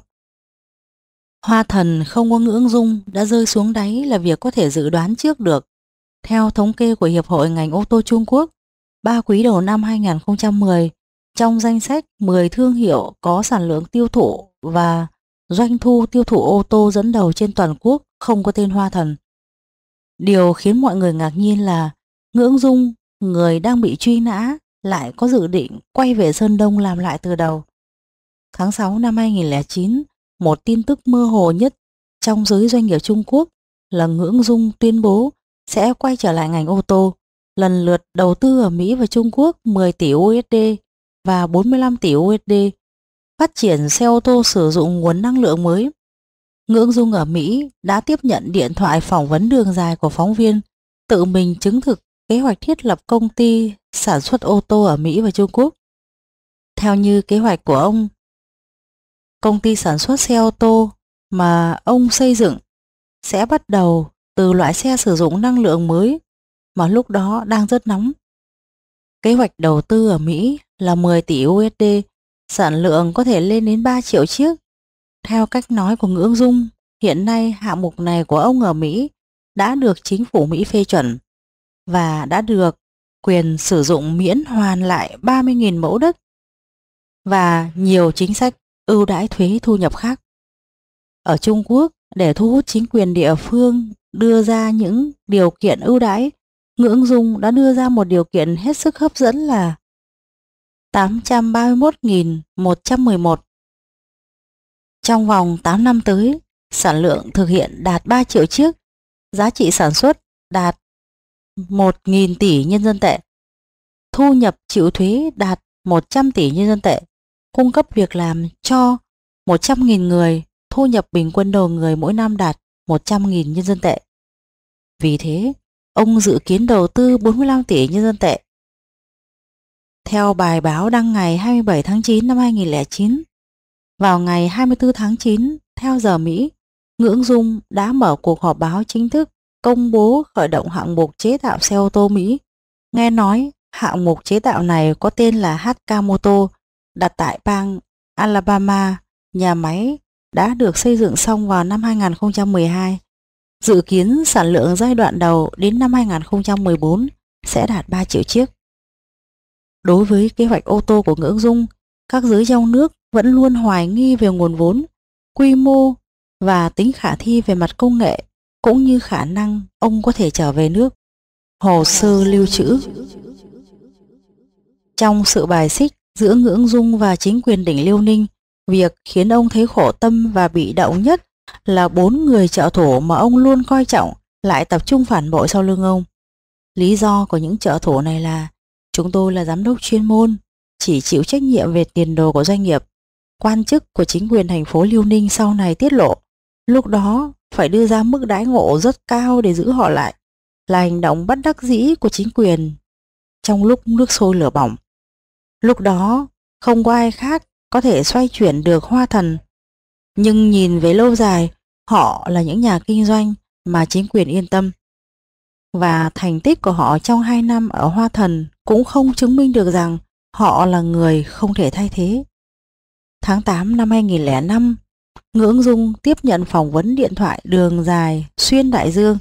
Hoa Thần không có Nguyễn Dung đã rơi xuống đáy là việc có thể dự đoán trước được. Theo thống kê của Hiệp hội ngành ô tô Trung Quốc, ba quý đầu năm hai nghìn không trăm mười, trong danh sách mười thương hiệu có sản lượng tiêu thụ và doanh thu tiêu thụ ô tô dẫn đầu trên toàn quốc không có tên Hoa Thần. Điều khiến mọi người ngạc nhiên là Nguyễn Dung, người đang bị truy nã, lại có dự định quay về Sơn Đông làm lại từ đầu. Tháng sáu năm hai nghìn lẻ chín, một tin tức mơ hồ nhất trong giới doanh nghiệp Trung Quốc là Nguyễn Dung tuyên bố sẽ quay trở lại ngành ô tô, lần lượt đầu tư ở Mỹ và Trung Quốc mười tỷ u ét đê và bốn mươi lăm tỷ u ét đê, phát triển xe ô tô sử dụng nguồn năng lượng mới. Nguyễn Dung ở Mỹ đã tiếp nhận điện thoại phỏng vấn đường dài của phóng viên, tự mình chứng thực kế hoạch thiết lập công ty sản xuất ô tô ở Mỹ và Trung Quốc. Theo như kế hoạch của ông, công ty sản xuất xe ô tô mà ông xây dựng sẽ bắt đầu từ loại xe sử dụng năng lượng mới mà lúc đó đang rất nóng. Kế hoạch đầu tư ở Mỹ là mười tỷ u ét đê, sản lượng có thể lên đến ba triệu chiếc. Theo cách nói của Nguyễn Dung, hiện nay hạng mục này của ông ở Mỹ đã được chính phủ Mỹ phê chuẩn và đã được quyền sử dụng miễn hoàn lại ba mươi nghìn mẫu đất và nhiều chính sách ưu đãi thuế thu nhập khác. Ở Trung Quốc, để thu hút chính quyền địa phương đưa ra những điều kiện ưu đãi, Nguyễn Dung đã đưa ra một điều kiện hết sức hấp dẫn là tám trăm ba mươi mốt nghìn một trăm mười một Trong vòng tám năm tới, sản lượng thực hiện đạt ba triệu chiếc, giá trị sản xuất đạt một nghìn tỷ nhân dân tệ, thu nhập chịu thuế đạt một trăm tỷ nhân dân tệ, cung cấp việc làm cho một trăm nghìn người, thu nhập bình quân đầu người mỗi năm đạt một trăm nghìn nhân dân tệ. Vì thế, ông dự kiến đầu tư bốn mươi lăm tỷ nhân dân tệ. Theo bài báo đăng ngày hai mươi bảy tháng chín năm hai nghìn không trăm lẻ chín, vào ngày hai mươi tư tháng chín theo giờ Mỹ, Nguyễn Dung đã mở cuộc họp báo chính thức công bố khởi động hạng mục chế tạo xe ô tô Mỹ. Nghe nói hạng mục chế tạo này có tên là hát ca Motor, đặt tại bang Alabama. Nhà máy đã được xây dựng xong vào năm hai nghìn không trăm mười hai. Dự kiến sản lượng giai đoạn đầu đến năm hai nghìn không trăm mười bốn sẽ đạt ba triệu chiếc. Đối với kế hoạch ô tô của Nguyễn Dung, các giới trong nước vẫn luôn hoài nghi về nguồn vốn, quy mô và tính khả thi về mặt công nghệ, cũng như khả năng ông có thể trở về nước. Hồ sơ lưu trữ. Trong sự bài xích giữa Nguyễn Dung và chính quyền tỉnh Liêu Ninh, việc khiến ông thấy khổ tâm và bị động nhất là bốn người trợ thủ mà ông luôn coi trọng lại tập trung phản bội sau lưng ông. Lý do của những trợ thủ này là: chúng tôi là giám đốc chuyên môn, chỉ chịu trách nhiệm về tiền đồ của doanh nghiệp. Quan chức của chính quyền thành phố Liêu Ninh sau này tiết lộ, lúc đó phải đưa ra mức đãi ngộ rất cao để giữ họ lại, là hành động bất đắc dĩ của chính quyền trong lúc nước sôi lửa bỏng. Lúc đó không có ai khác có thể xoay chuyển được Hoa Thần, nhưng nhìn về lâu dài, họ là những nhà kinh doanh mà chính quyền yên tâm. Và thành tích của họ trong hai năm ở Hoa Thần cũng không chứng minh được rằng họ là người không thể thay thế. Tháng tám năm hai nghìn không trăm lẻ năm, Nguyễn Dung tiếp nhận phỏng vấn điện thoại đường dài xuyên đại dương,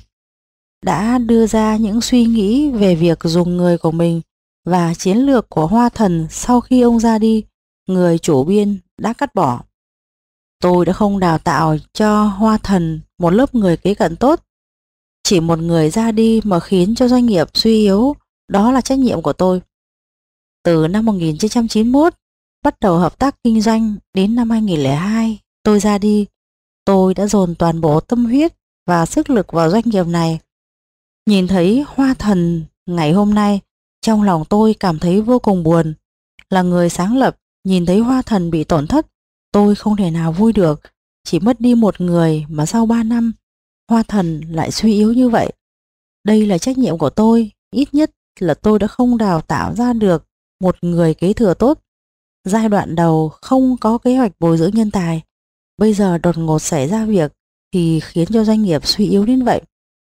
đã đưa ra những suy nghĩ về việc dùng người của mình và chiến lược của Hoa Thần sau khi ông ra đi. Người chủ biên đã cắt bỏ: tôi đã không đào tạo cho Hoa Thần một lớp người kế cận tốt. Chỉ một người ra đi mà khiến cho doanh nghiệp suy yếu, đó là trách nhiệm của tôi. Từ năm một nghìn chín trăm chín mươi mốt, bắt đầu hợp tác kinh doanh, đến năm hai nghìn không trăm lẻ hai, tôi ra đi. Tôi đã dồn toàn bộ tâm huyết và sức lực vào doanh nghiệp này. Nhìn thấy Hoa Thần ngày hôm nay, trong lòng tôi cảm thấy vô cùng buồn. Là người sáng lập, nhìn thấy Hoa Thần bị tổn thất, tôi không thể nào vui được. Chỉ mất đi một người mà sau ba năm, Hoa Thần lại suy yếu như vậy. Đây là trách nhiệm của tôi, ít nhất là tôi đã không đào tạo ra được một người kế thừa tốt. Giai đoạn đầu không có kế hoạch bồi dưỡng nhân tài, bây giờ đột ngột xảy ra việc thì khiến cho doanh nghiệp suy yếu đến vậy.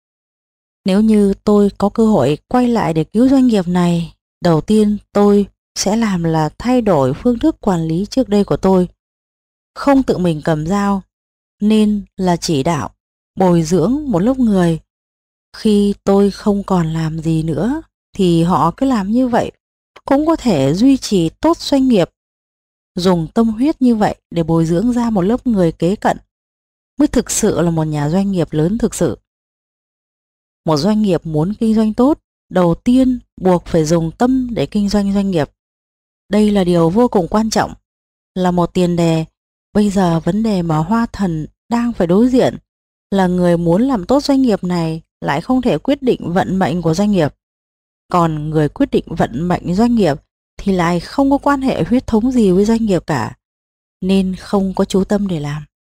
Nếu như tôi có cơ hội quay lại để cứu doanh nghiệp này, đầu tiên tôi sẽ làm là thay đổi phương thức quản lý trước đây của tôi. Không tự mình cầm dao, nên là chỉ đạo, bồi dưỡng một lớp người. Khi tôi không còn làm gì nữa thì họ cứ làm như vậy, cũng có thể duy trì tốt doanh nghiệp. Dùng tâm huyết như vậy để bồi dưỡng ra một lớp người kế cận mới thực sự là một nhà doanh nghiệp lớn thực sự. Một doanh nghiệp muốn kinh doanh tốt, đầu tiên buộc phải dùng tâm để kinh doanh doanh nghiệp. Đây là điều vô cùng quan trọng, là một tiền đề. Bây giờ vấn đề mà Hoa Thần đang phải đối diện là người muốn làm tốt doanh nghiệp này lại không thể quyết định vận mệnh của doanh nghiệp. Còn người quyết định vận mệnh doanh nghiệp thì lại không có quan hệ huyết thống gì với doanh nghiệp cả, nên không có chú tâm để làm.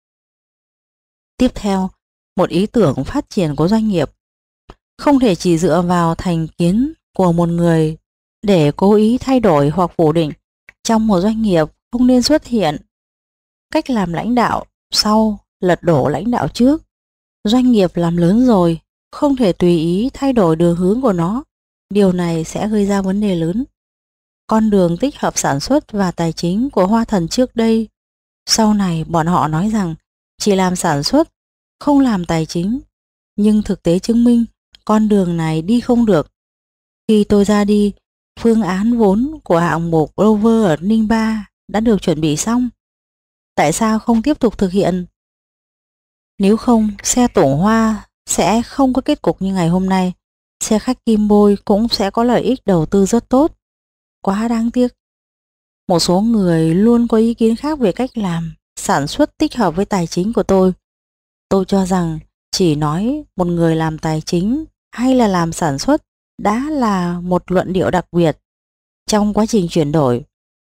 Tiếp theo, một ý tưởng phát triển của doanh nghiệp không thể chỉ dựa vào thành kiến của một người để cố ý thay đổi hoặc phủ định. Trong một doanh nghiệp không nên xuất hiện cách làm lãnh đạo sau lật đổ lãnh đạo trước. Doanh nghiệp làm lớn rồi, không thể tùy ý thay đổi đường hướng của nó. Điều này sẽ gây ra vấn đề lớn. Con đường tích hợp sản xuất và tài chính của Hoa Thần trước đây, sau này bọn họ nói rằng chỉ làm sản xuất, không làm tài chính. Nhưng thực tế chứng minh con đường này đi không được. Khi tôi ra đi, phương án vốn của hạng mục Rover ở Ninh Ba đã được chuẩn bị xong. Tại sao không tiếp tục thực hiện? Nếu không, xe Tổ Hoa sẽ không có kết cục như ngày hôm nay. Xe khách Kim Bôi cũng sẽ có lợi ích đầu tư rất tốt. Quá đáng tiếc. Một số người luôn có ý kiến khác về cách làm, sản xuất tích hợp với tài chính của tôi. Tôi cho rằng chỉ nói một người làm tài chính hay là làm sản xuất đã là một luận điệu đặc biệt trong quá trình chuyển đổi.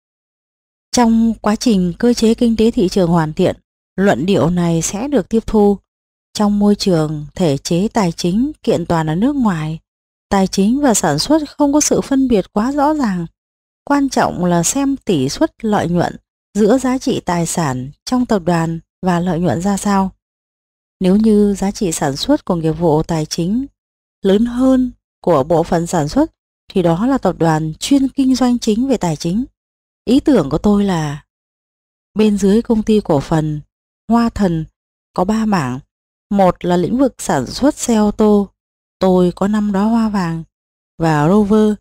Trong quá trình cơ chế kinh tế thị trường hoàn thiện, luận điệu này sẽ được tiếp thu. Trong môi trường thể chế tài chính kiện toàn ở nước ngoài, tài chính và sản xuất không có sự phân biệt quá rõ ràng. Quan trọng là xem tỷ suất lợi nhuận giữa giá trị tài sản trong tập đoàn và lợi nhuận ra sao. Nếu như giá trị sản xuất của nghiệp vụ tài chính lớn hơn của bộ phận sản xuất thì đó là tập đoàn chuyên kinh doanh chính về tài chính. Ý tưởng của tôi là bên dưới công ty cổ phần Hoa Thần có ba mảng. Một là lĩnh vực sản xuất xe ô tô, tôi có năm đóa hoa vàng và Rover.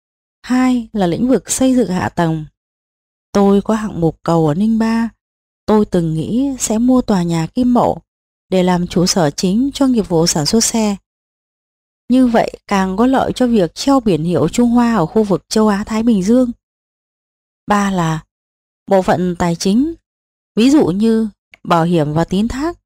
Hai là lĩnh vực xây dựng hạ tầng, tôi có hạng mục cầu ở Ninh Ba. Tôi từng nghĩ sẽ mua tòa nhà Kim Mậu để làm trụ sở chính cho nghiệp vụ sản xuất xe. Như vậy càng có lợi cho việc treo biển hiệu Trung Hoa ở khu vực châu Á-Thái Bình Dương. Ba là bộ phận tài chính, ví dụ như bảo hiểm và tín thác.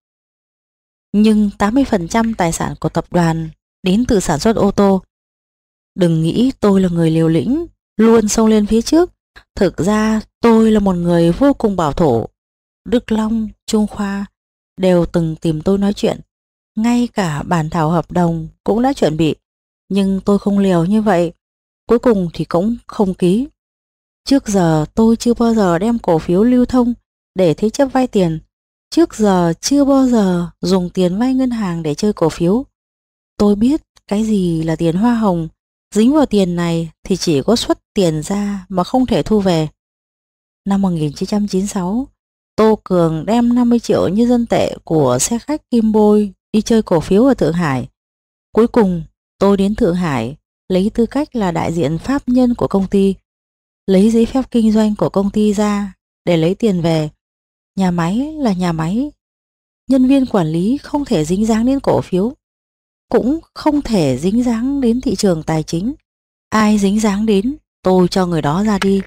Nhưng tám mươi phần trăm tài sản của tập đoàn đến từ sản xuất ô tô. Đừng nghĩ tôi là người liều lĩnh, luôn xông lên phía trước. Thực ra tôi là một người vô cùng bảo thủ. Đức Long, Trung Khoa đều từng tìm tôi nói chuyện. Ngay cả bản thảo hợp đồng cũng đã chuẩn bị. Nhưng tôi không liều như vậy. Cuối cùng thì cũng không ký. Trước giờ tôi chưa bao giờ đem cổ phiếu lưu thông để thế chấp vay tiền. Trước giờ chưa bao giờ dùng tiền vay ngân hàng để chơi cổ phiếu. Tôi biết cái gì là tiền hoa hồng. Dính vào tiền này thì chỉ có xuất tiền ra mà không thể thu về. Năm một nghìn chín trăm chín mươi sáu, Tô Cường đem năm mươi triệu nhân dân tệ của xe khách Kim Bôi đi chơi cổ phiếu ở Thượng Hải. Cuối cùng tôi đến Thượng Hải lấy tư cách là đại diện pháp nhân của công ty, lấy giấy phép kinh doanh của công ty ra để lấy tiền về. Nhà máy là nhà máy, nhân viên quản lý không thể dính dáng đến cổ phiếu, cũng không thể dính dáng đến thị trường tài chính. Ai dính dáng đến, tôi cho người đó ra đi.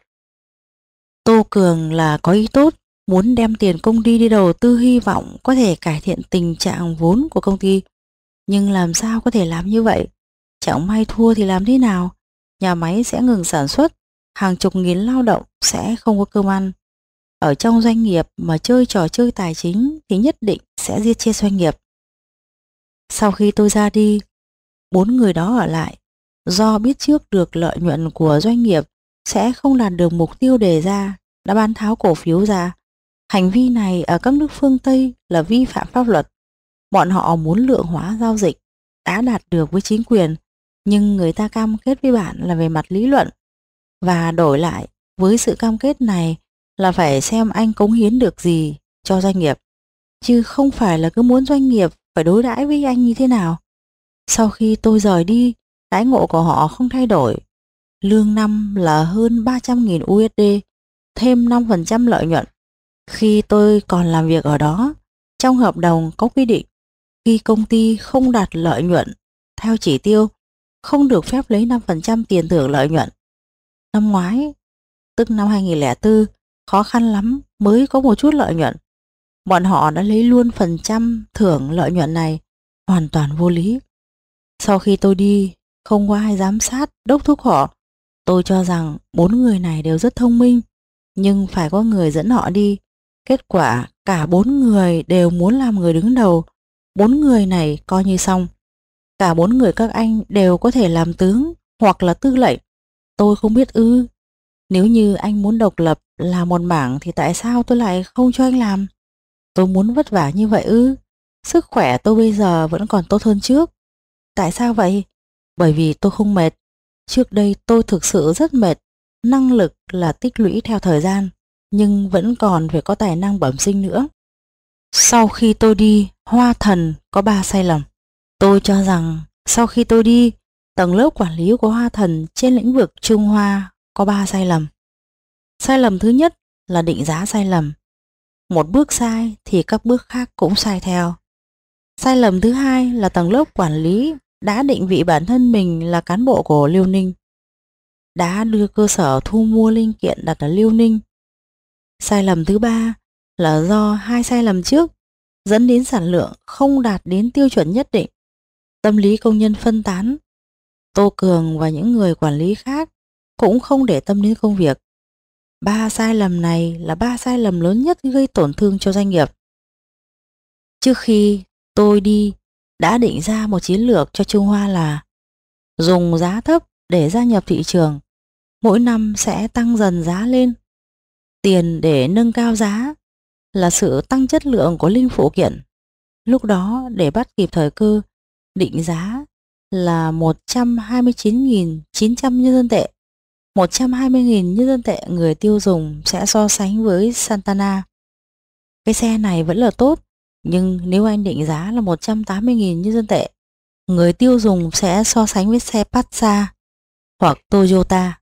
Tô Cường là có ý tốt, muốn đem tiền công ty đi đầu tư, hy vọng có thể cải thiện tình trạng vốn của công ty. Nhưng làm sao có thể làm như vậy? Chẳng may thua thì làm thế nào? Nhà máy sẽ ngừng sản xuất, hàng chục nghìn lao động sẽ không có cơm ăn. Ở trong doanh nghiệp mà chơi trò chơi tài chính thì nhất định sẽ giết chết doanh nghiệp. Sau khi tôi ra đi, bốn người đó ở lại. Do biết trước được lợi nhuận của doanh nghiệp sẽ không đạt được mục tiêu đề ra, đã bán tháo cổ phiếu ra. Hành vi này ở các nước phương Tây là vi phạm pháp luật. Bọn họ muốn lượng hóa giao dịch đã đạt được với chính quyền, nhưng người ta cam kết với bạn là về mặt lý luận. Và đổi lại với sự cam kết này là phải xem anh cống hiến được gì cho doanh nghiệp, chứ không phải là cứ muốn doanh nghiệp phải đối đãi với anh như thế nào. Sau khi tôi rời đi, đãi ngộ của họ không thay đổi. Lương năm là hơn ba trăm nghìn u ét đê, thêm năm phần trăm lợi nhuận. Khi tôi còn làm việc ở đó, trong hợp đồng có quy định khi công ty không đạt lợi nhuận theo chỉ tiêu, không được phép lấy năm phần trăm tiền thưởng lợi nhuận. Năm ngoái, tức năm hai nghìn lẻ bốn, khó khăn lắm mới có một chút lợi nhuận. Bọn họ đã lấy luôn phần trăm thưởng lợi nhuận này, hoàn toàn vô lý. Sau khi tôi đi, không có ai giám sát, đốc thúc họ. Tôi cho rằng bốn người này đều rất thông minh, nhưng phải có người dẫn họ đi. Kết quả cả bốn người đều muốn làm người đứng đầu. Bốn người này coi như xong. Cả bốn người các anh đều có thể làm tướng hoặc là tư lệnh. Tôi không biết ư. Nếu như anh muốn độc lập làm một mảng thì tại sao tôi lại không cho anh làm? Tôi muốn vất vả như vậy ư? Sức khỏe tôi bây giờ vẫn còn tốt hơn trước. Tại sao vậy? Bởi vì tôi không mệt. Trước đây tôi thực sự rất mệt. Năng lực là tích lũy theo thời gian, nhưng vẫn còn phải có tài năng bẩm sinh nữa. Sau khi tôi đi, Hoa Thần có ba sai lầm. Tôi cho rằng sau khi tôi đi, tầng lớp quản lý của Hoa Thần trên lĩnh vực Trung Hoa có ba sai lầm. Sai lầm thứ nhất là định giá sai lầm. Một bước sai thì các bước khác cũng sai theo. Sai lầm thứ hai là tầng lớp quản lý đã định vị bản thân mình là cán bộ của Liêu Ninh, đã đưa cơ sở thu mua linh kiện đặt ở Liêu Ninh. Sai lầm thứ ba là do hai sai lầm trước dẫn đến sản lượng không đạt đến tiêu chuẩn nhất định. Tâm lý công nhân phân tán. Tô Cường và những người quản lý khác cũng không để tâm đến công việc. Ba sai lầm này là ba sai lầm lớn nhất gây tổn thương cho doanh nghiệp. Trước khi tôi đi, đã định ra một chiến lược cho Trung Hoa là dùng giá thấp để gia nhập thị trường, mỗi năm sẽ tăng dần giá lên. Tiền để nâng cao giá là sự tăng chất lượng của linh phụ kiện. Lúc đó để bắt kịp thời cơ, định giá là một trăm hai mươi chín nghìn chín trăm nhân dân tệ. một trăm hai mươi nghìn nhân dân tệ người tiêu dùng sẽ so sánh với Santana. Cái xe này vẫn là tốt, nhưng nếu anh định giá là một trăm tám mươi nghìn nhân dân tệ, người tiêu dùng sẽ so sánh với xe Passat hoặc Toyota.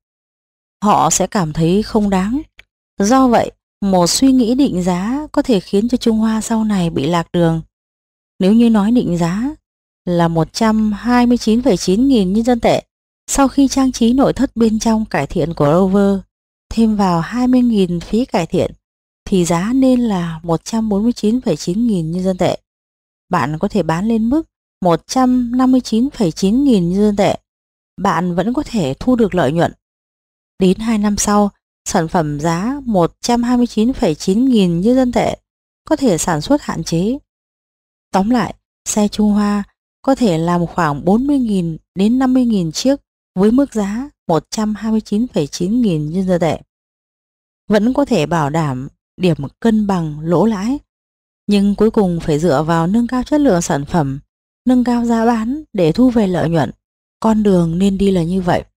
Họ sẽ cảm thấy không đáng. Do vậy, một suy nghĩ định giá có thể khiến cho Trung Hoa sau này bị lạc đường. Nếu như nói định giá là một trăm hai mươi chín phẩy chín nghìn nhân dân tệ, sau khi trang trí nội thất bên trong cải thiện của Rover, thêm vào hai mươi nghìn phí cải thiện, thì giá nên là một trăm bốn mươi chín phẩy chín nghìn nhân dân tệ. Bạn có thể bán lên mức một trăm năm mươi chín phẩy chín nghìn nhân dân tệ. Bạn vẫn có thể thu được lợi nhuận. Đến hai năm sau, sản phẩm giá một trăm hai mươi chín phẩy chín nghìn nhân dân tệ có thể sản xuất hạn chế. Tóm lại, xe Trung Hoa có thể làm khoảng bốn mươi nghìn đến năm mươi nghìn chiếc với mức giá một trăm hai mươi chín phẩy chín nghìn nhân dân tệ. Vẫn có thể bảo đảm điểm cân bằng lỗ lãi, nhưng cuối cùng phải dựa vào nâng cao chất lượng sản phẩm, nâng cao giá bán để thu về lợi nhuận. Con đường nên đi là như vậy.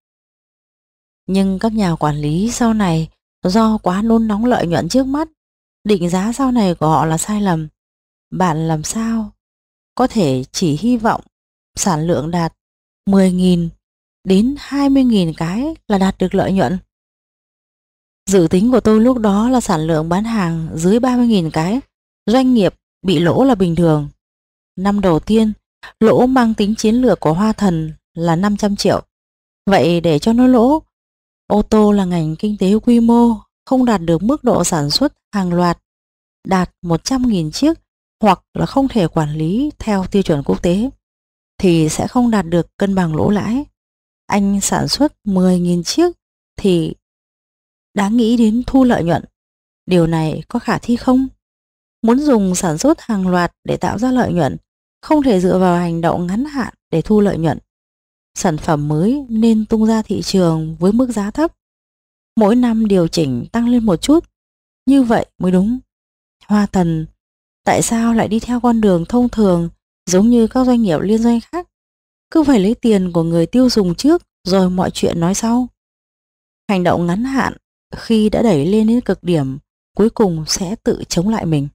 Nhưng các nhà quản lý sau này do quá nôn nóng lợi nhuận trước mắt, định giá sau này của họ là sai lầm. Bạn làm sao có thể chỉ hy vọng sản lượng đạt mười nghìn đến hai mươi nghìn cái là đạt được lợi nhuận? Dự tính của tôi lúc đó là sản lượng bán hàng dưới ba mươi nghìn cái, doanh nghiệp bị lỗ là bình thường. Năm đầu tiên, lỗ mang tính chiến lược của Hoa Thần là năm trăm triệu. Vậy để cho nó lỗ, ô tô là ngành kinh tế quy mô, không đạt được mức độ sản xuất hàng loạt đạt một trăm nghìn chiếc, hoặc là không thể quản lý theo tiêu chuẩn quốc tế, thì sẽ không đạt được cân bằng lỗ lãi. Anh sản xuất mười nghìn chiếc thì đáng nghĩ đến thu lợi nhuận. Điều này có khả thi không? Muốn dùng sản xuất hàng loạt để tạo ra lợi nhuận, không thể dựa vào hành động ngắn hạn để thu lợi nhuận. Sản phẩm mới nên tung ra thị trường với mức giá thấp, mỗi năm điều chỉnh tăng lên một chút, như vậy mới đúng. Hoa Thần tại sao lại đi theo con đường thông thường giống như các doanh nghiệp liên doanh khác, cứ phải lấy tiền của người tiêu dùng trước rồi mọi chuyện nói sau? Hành động ngắn hạn khi đã đẩy lên đến cực điểm, cuối cùng sẽ tự chống lại mình.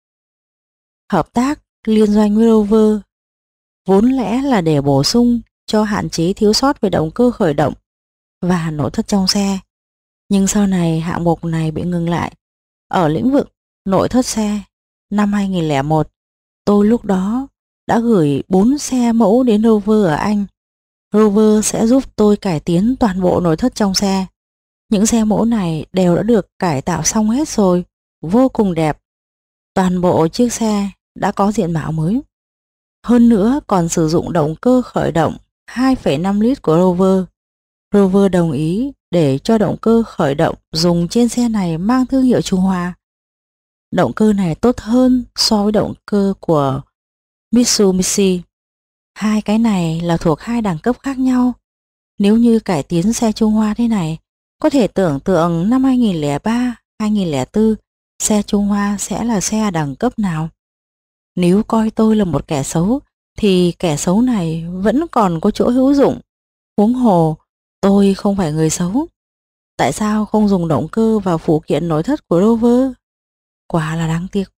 Hợp tác liên doanh với Rover vốn lẽ là để bổ sung cho hạn chế thiếu sót về động cơ khởi động và nội thất trong xe, nhưng sau này hạng mục này bị ngừng lại. Ở lĩnh vực nội thất xe, năm hai nghìn lẻ một, tôi lúc đó đã gửi bốn xe mẫu đến Rover ở Anh. Rover sẽ giúp tôi cải tiến toàn bộ nội thất trong xe. Những xe mẫu này đều đã được cải tạo xong hết rồi, vô cùng đẹp. Toàn bộ chiếc xe đã có diện mạo mới. Hơn nữa còn sử dụng động cơ khởi động hai phẩy năm lít của Rover. Rover đồng ý để cho động cơ khởi động dùng trên xe này mang thương hiệu Trung Hoa. Động cơ này tốt hơn so với động cơ của Mitsubishi. Hai cái này là thuộc hai đẳng cấp khác nhau. Nếu như cải tiến xe Trung Hoa thế này, có thể tưởng tượng năm hai nghìn lẻ ba, hai nghìn lẻ bốn, xe Trung Hoa sẽ là xe đẳng cấp nào? Nếu coi tôi là một kẻ xấu, thì kẻ xấu này vẫn còn có chỗ hữu dụng. Huống hồ, tôi không phải người xấu. Tại sao không dùng động cơ vào phụ kiện nội thất của Rover? Quả là đáng tiếc.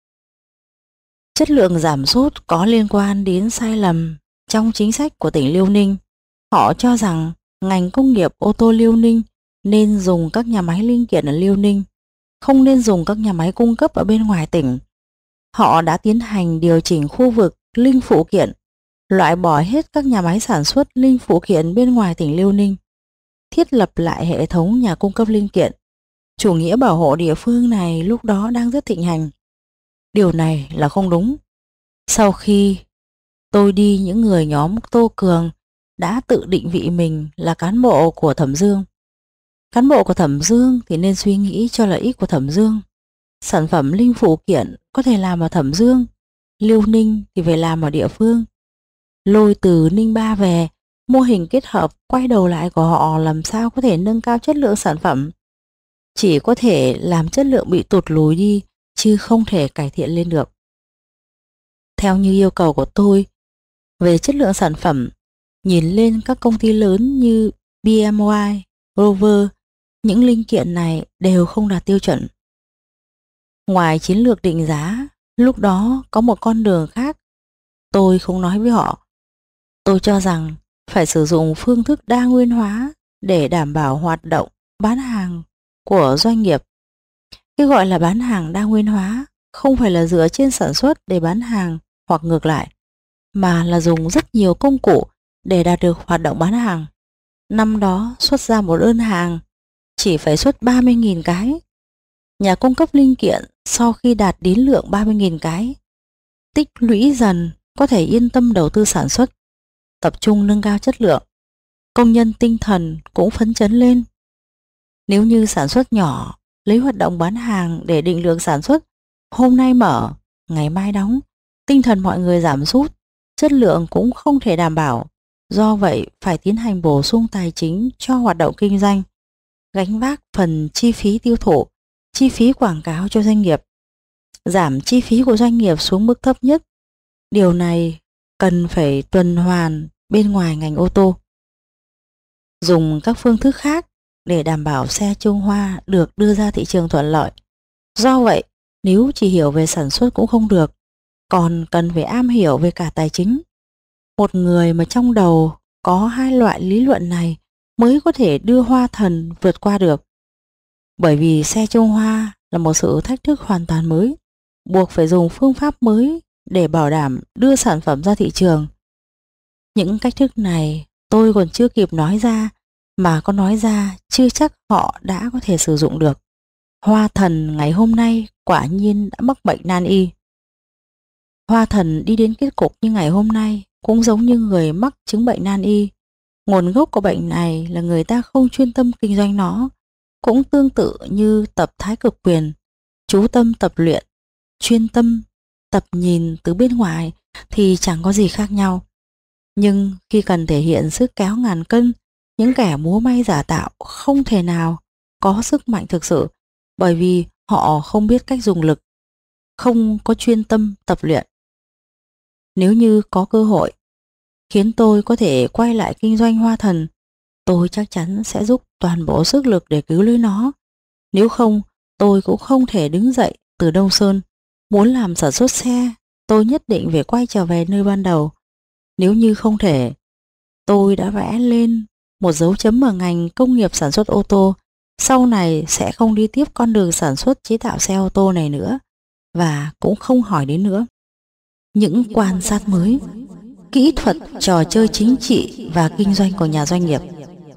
Chất lượng giảm sút có liên quan đến sai lầm trong chính sách của tỉnh Liêu Ninh. Họ cho rằng ngành công nghiệp ô tô Liêu Ninh nên dùng các nhà máy linh kiện ở Liêu Ninh, không nên dùng các nhà máy cung cấp ở bên ngoài tỉnh. Họ đã tiến hành điều chỉnh khu vực linh phụ kiện, loại bỏ hết các nhà máy sản xuất linh phụ kiện bên ngoài tỉnh Liêu Ninh, thiết lập lại hệ thống nhà cung cấp linh kiện. Chủ nghĩa bảo hộ địa phương này lúc đó đang rất thịnh hành. Điều này là không đúng. Sau khi tôi đi, những người nhóm Tô Cường đã tự định vị mình là cán bộ của Thẩm Dương. Cán bộ của Thẩm Dương thì nên suy nghĩ cho lợi ích của Thẩm Dương. Sản phẩm linh phụ kiện có thể làm ở Thẩm Dương, Liêu Ninh thì phải làm ở địa phương. Lôi từ Ninh Ba về, mô hình kết hợp quay đầu lại của họ làm sao có thể nâng cao chất lượng sản phẩm. Chỉ có thể làm chất lượng bị tụt lùi đi, chứ không thể cải thiện lên được. Theo như yêu cầu của tôi về chất lượng sản phẩm, nhìn lên các công ty lớn như bê em vê, Rover, những linh kiện này đều không đạt tiêu chuẩn. Ngoài chiến lược định giá, lúc đó có một con đường khác. Tôi không nói với họ. Tôi cho rằng phải sử dụng phương thức đa nguyên hóa để đảm bảo hoạt động bán hàng của doanh nghiệp. Cái gọi là bán hàng đa nguyên hóa không phải là dựa trên sản xuất để bán hàng hoặc ngược lại, mà là dùng rất nhiều công cụ để đạt được hoạt động bán hàng. Năm đó xuất ra một đơn hàng chỉ phải xuất ba mươi nghìn cái. Nhà cung cấp linh kiện sau khi đạt đến lượng ba mươi nghìn cái, tích lũy dần có thể yên tâm đầu tư sản xuất, tập trung nâng cao chất lượng. Công nhân tinh thần cũng phấn chấn lên. Nếu như sản xuất nhỏ, lấy hoạt động bán hàng để định lượng sản xuất, hôm nay mở, ngày mai đóng, tinh thần mọi người giảm sút, chất lượng cũng không thể đảm bảo. Do vậy phải tiến hành bổ sung tài chính cho hoạt động kinh doanh, gánh vác phần chi phí tiêu thụ, chi phí quảng cáo cho doanh nghiệp, giảm chi phí của doanh nghiệp xuống mức thấp nhất. Điều này cần phải tuần hoàn bên ngoài ngành ô tô. Dùng các phương thức khác để đảm bảo xe Trung Hoa được đưa ra thị trường thuận lợi. Do vậy, nếu chỉ hiểu về sản xuất cũng không được, còn cần phải am hiểu về cả tài chính. Một người mà trong đầu có hai loại lý luận này mới có thể đưa Hoa Thần vượt qua được. Bởi vì xe Trung Hoa là một sự thách thức hoàn toàn mới, buộc phải dùng phương pháp mới để bảo đảm đưa sản phẩm ra thị trường. Những cách thức này tôi còn chưa kịp nói ra, mà có nói ra chưa chắc họ đã có thể sử dụng được. Hoa Thần ngày hôm nay quả nhiên đã mắc bệnh nan y. Hoa Thần đi đến kết cục như ngày hôm nay cũng giống như người mắc chứng bệnh nan y. Nguồn gốc của bệnh này là người ta không chuyên tâm kinh doanh nó, cũng tương tự như tập thái cực quyền, chú tâm tập luyện, chuyên tâm tập nhìn từ bên ngoài thì chẳng có gì khác nhau. Nhưng khi cần thể hiện sức kéo ngàn cân, những kẻ múa may giả tạo không thể nào có sức mạnh thực sự, bởi vì họ không biết cách dùng lực, không có chuyên tâm tập luyện. Nếu như có cơ hội khiến tôi có thể quay lại kinh doanh Hoa Thần, tôi chắc chắn sẽ giúp toàn bộ sức lực để cứu lấy nó. Nếu không, tôi cũng không thể đứng dậy từ Đông Sơn. Muốn làm sản xuất xe, tôi nhất định phải quay trở về nơi ban đầu. Nếu như không thể, tôi đã vẽ lên một dấu chấm ở ngành công nghiệp sản xuất ô tô, sau này sẽ không đi tiếp con đường sản xuất chế tạo xe ô tô này nữa, và cũng không hỏi đến nữa. Những quan sát mới, kỹ thuật trò chơi chính trị và kinh doanh của nhà doanh nghiệp.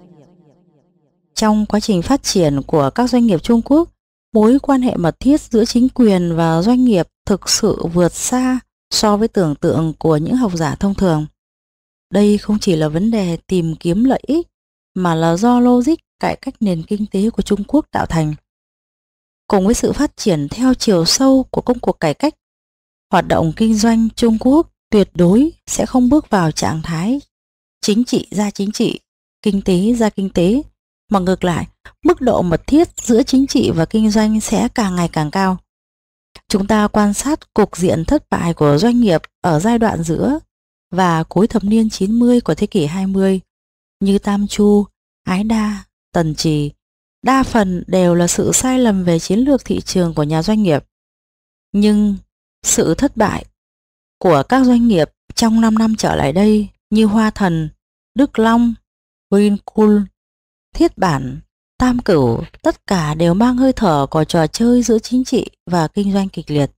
Trong quá trình phát triển của các doanh nghiệp Trung Quốc, mối quan hệ mật thiết giữa chính quyền và doanh nghiệp thực sự vượt xa so với tưởng tượng của những học giả thông thường. Đây không chỉ là vấn đề tìm kiếm lợi ích, mà là do logic cải cách nền kinh tế của Trung Quốc tạo thành. Cùng với sự phát triển theo chiều sâu của công cuộc cải cách, hoạt động kinh doanh Trung Quốc tuyệt đối sẽ không bước vào trạng thái chính trị ra chính trị, kinh tế ra kinh tế, mà ngược lại, mức độ mật thiết giữa chính trị và kinh doanh sẽ càng ngày càng cao. Chúng ta quan sát cục diện thất bại của doanh nghiệp ở giai đoạn giữa và cuối thập niên chín mươi của thế kỷ hai mươi, như Tam Chu, Ái Đa, Tần Trì, đa phần đều là sự sai lầm về chiến lược thị trường của nhà doanh nghiệp. Nhưng sự thất bại của các doanh nghiệp trong năm năm trở lại đây như Hoa Thần, Đức Long, Greencool, Thiết Bản, Tam Cửu, tất cả đều mang hơi thở của trò chơi giữa chính trị và kinh doanh kịch liệt.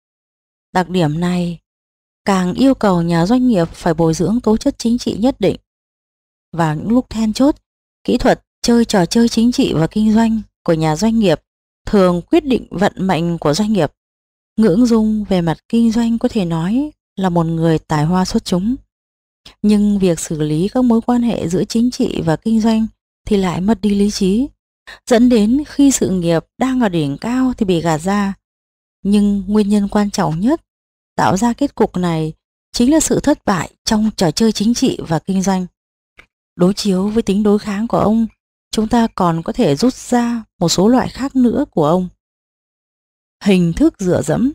Đặc điểm này càng yêu cầu nhà doanh nghiệp phải bồi dưỡng tố chất chính trị nhất định. Vào những lúc then chốt, kỹ thuật chơi trò chơi chính trị và kinh doanh của nhà doanh nghiệp thường quyết định vận mệnh của doanh nghiệp. Ngưỡng Dung về mặt kinh doanh có thể nói là một người tài hoa xuất chúng, nhưng việc xử lý các mối quan hệ giữa chính trị và kinh doanh thì lại mất đi lý trí, dẫn đến khi sự nghiệp đang ở đỉnh cao thì bị gạt ra. Nhưng nguyên nhân quan trọng nhất tạo ra kết cục này chính là sự thất bại trong trò chơi chính trị và kinh doanh. Đối chiếu với tính đối kháng của ông, chúng ta còn có thể rút ra một số loại khác nữa của ông. Hình thức dựa dẫm.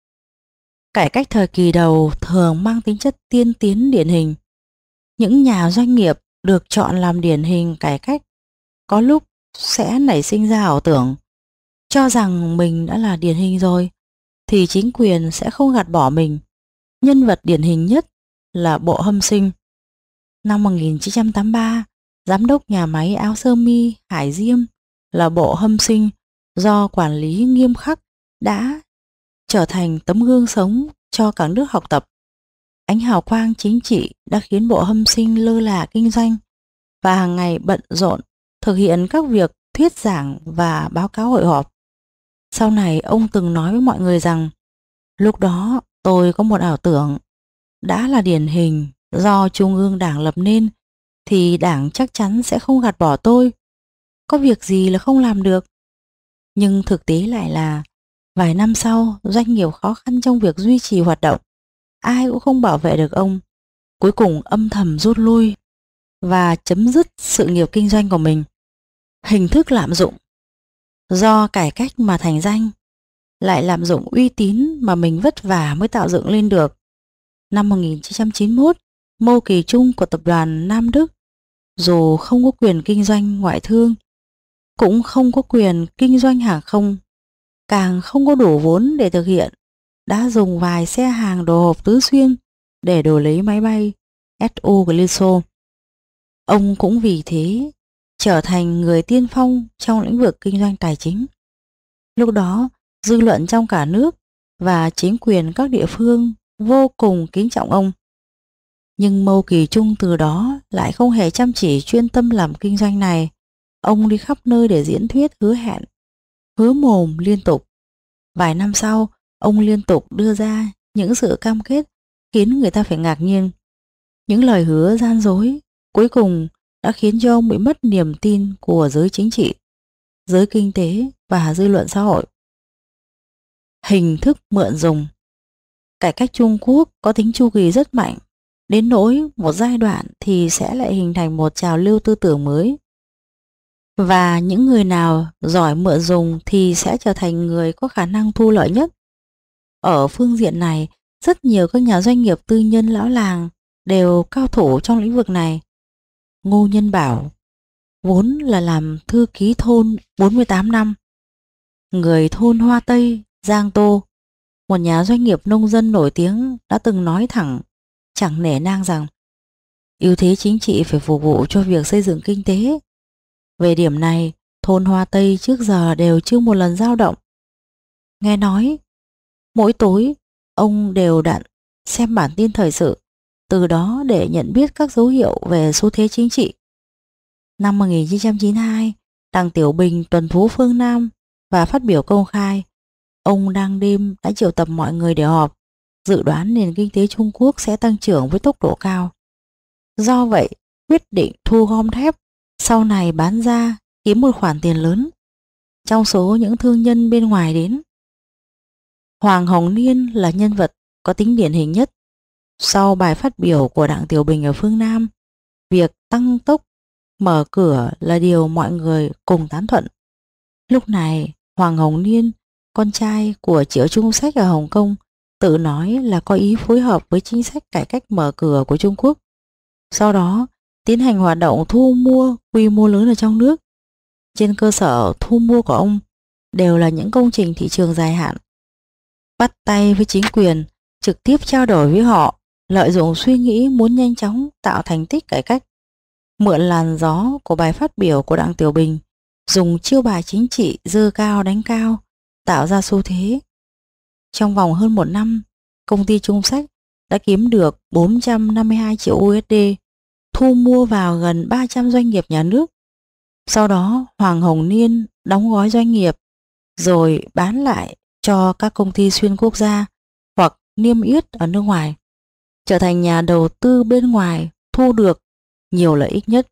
Cải cách thời kỳ đầu thường mang tính chất tiên tiến điển hình. Những nhà doanh nghiệp được chọn làm điển hình cải cách có lúc sẽ nảy sinh ra ảo tưởng, cho rằng mình đã là điển hình rồi thì chính quyền sẽ không gạt bỏ mình. Nhân vật điển hình nhất là Bộ Hâm Sinh. Năm một nghìn chín trăm tám mươi ba, giám đốc nhà máy áo sơ mi Hải Diêm là Bộ Hâm Sinh do quản lý nghiêm khắc đã trở thành tấm gương sống cho cả nước học tập. Ánh hào quang chính trị đã khiến Bộ Hâm Sinh lơ là kinh doanh và hàng ngày bận rộn thực hiện các việc thuyết giảng và báo cáo hội họp. Sau này ông từng nói với mọi người rằng lúc đó tôi có một ảo tưởng, đã là điển hình do Trung ương Đảng lập nên thì Đảng chắc chắn sẽ không gạt bỏ tôi, có việc gì là không làm được. Nhưng thực tế lại là vài năm sau doanh nghiệp khó khăn trong việc duy trì hoạt động, ai cũng không bảo vệ được ông, cuối cùng âm thầm rút lui và chấm dứt sự nghiệp kinh doanh của mình. Hình thức lạm dụng. Do cải cách mà thành danh, lại lạm dụng uy tín mà mình vất vả mới tạo dựng lên được. Năm một nghìn chín trăm chín mươi mốt, Mâu Kỳ Trung của tập đoàn Nam Đức, dù không có quyền kinh doanh ngoại thương, cũng không có quyền kinh doanh hàng không, càng không có đủ vốn để thực hiện, đã dùng vài xe hàng đồ hộp tứ xuyên để đổi lấy máy bay ét u của Liên Xô. Ông cũng vì thế trở thành người tiên phong trong lĩnh vực kinh doanh tài chính. Lúc đó, dư luận trong cả nước và chính quyền các địa phương vô cùng kính trọng ông. Nhưng Mâu Kỳ Trung từ đó lại không hề chăm chỉ chuyên tâm làm kinh doanh này. Ông đi khắp nơi để diễn thuyết hứa hẹn, hứa mồm liên tục. Vài năm sau, ông liên tục đưa ra những sự cam kết khiến người ta phải ngạc nhiên. Những lời hứa gian dối cuối cùng đã khiến cho ông bị mất niềm tin của giới chính trị, giới kinh tế và dư luận xã hội. Hình thức mượn dùng. Cải cách Trung Quốc có tính chu kỳ rất mạnh, đến nỗi một giai đoạn thì sẽ lại hình thành một trào lưu tư tưởng mới. Và những người nào giỏi mượn dùng thì sẽ trở thành người có khả năng thu lợi nhất. Ở phương diện này, rất nhiều các nhà doanh nghiệp tư nhân lão làng đều cao thủ trong lĩnh vực này. Ngô Nhân Bảo vốn là làm thư ký thôn bốn mươi tám năm. Người thôn Hoa Tây, Giang Tô, một nhà doanh nghiệp nông dân nổi tiếng, đã từng nói thẳng, chẳng nể nang rằng ưu thế chính trị phải phục vụ cho việc xây dựng kinh tế. Về điểm này, thôn Hoa Tây trước giờ đều chưa một lần dao động. Nghe nói, mỗi tối ông đều đặn xem bản tin thời sự, từ đó để nhận biết các dấu hiệu về xu thế chính trị. Năm một nghìn chín trăm chín mươi hai, Đặng Tiểu Bình tuần thú phương Nam và phát biểu công khai, ông đang đêm đã triệu tập mọi người để họp, dự đoán nền kinh tế Trung Quốc sẽ tăng trưởng với tốc độ cao. Do vậy, quyết định thu gom thép, sau này bán ra kiếm một khoản tiền lớn. Trong số những thương nhân bên ngoài đến, Hoàng Hồng Niên là nhân vật có tính điển hình nhất. Sau bài phát biểu của Đặng Tiểu Bình ở phương Nam, việc tăng tốc mở cửa là điều mọi người cùng tán thuận. Lúc này, Hoàng Hồng Niên, con trai của Triệu Trung Sách ở Hồng Kông, tự nói là có ý phối hợp với chính sách cải cách mở cửa của Trung Quốc. Sau đó, tiến hành hoạt động thu mua quy mô lớn ở trong nước. Trên cơ sở thu mua của ông đều là những công trình thị trường dài hạn. Bắt tay với chính quyền, trực tiếp trao đổi với họ, lợi dụng suy nghĩ muốn nhanh chóng tạo thành tích cải cách. Mượn làn gió của bài phát biểu của Đặng Tiểu Bình, dùng chiêu bài chính trị dơ cao đánh cao, tạo ra xu thế. Trong vòng hơn một năm, công ty Trung Sách đã kiếm được bốn trăm năm mươi hai triệu u ét đê, thu mua vào gần ba trăm doanh nghiệp nhà nước. Sau đó, Hoàng Hồng Niên đóng gói doanh nghiệp, rồi bán lại cho các công ty xuyên quốc gia hoặc niêm yết ở nước ngoài, trở thành nhà đầu tư bên ngoài thu được nhiều lợi ích nhất.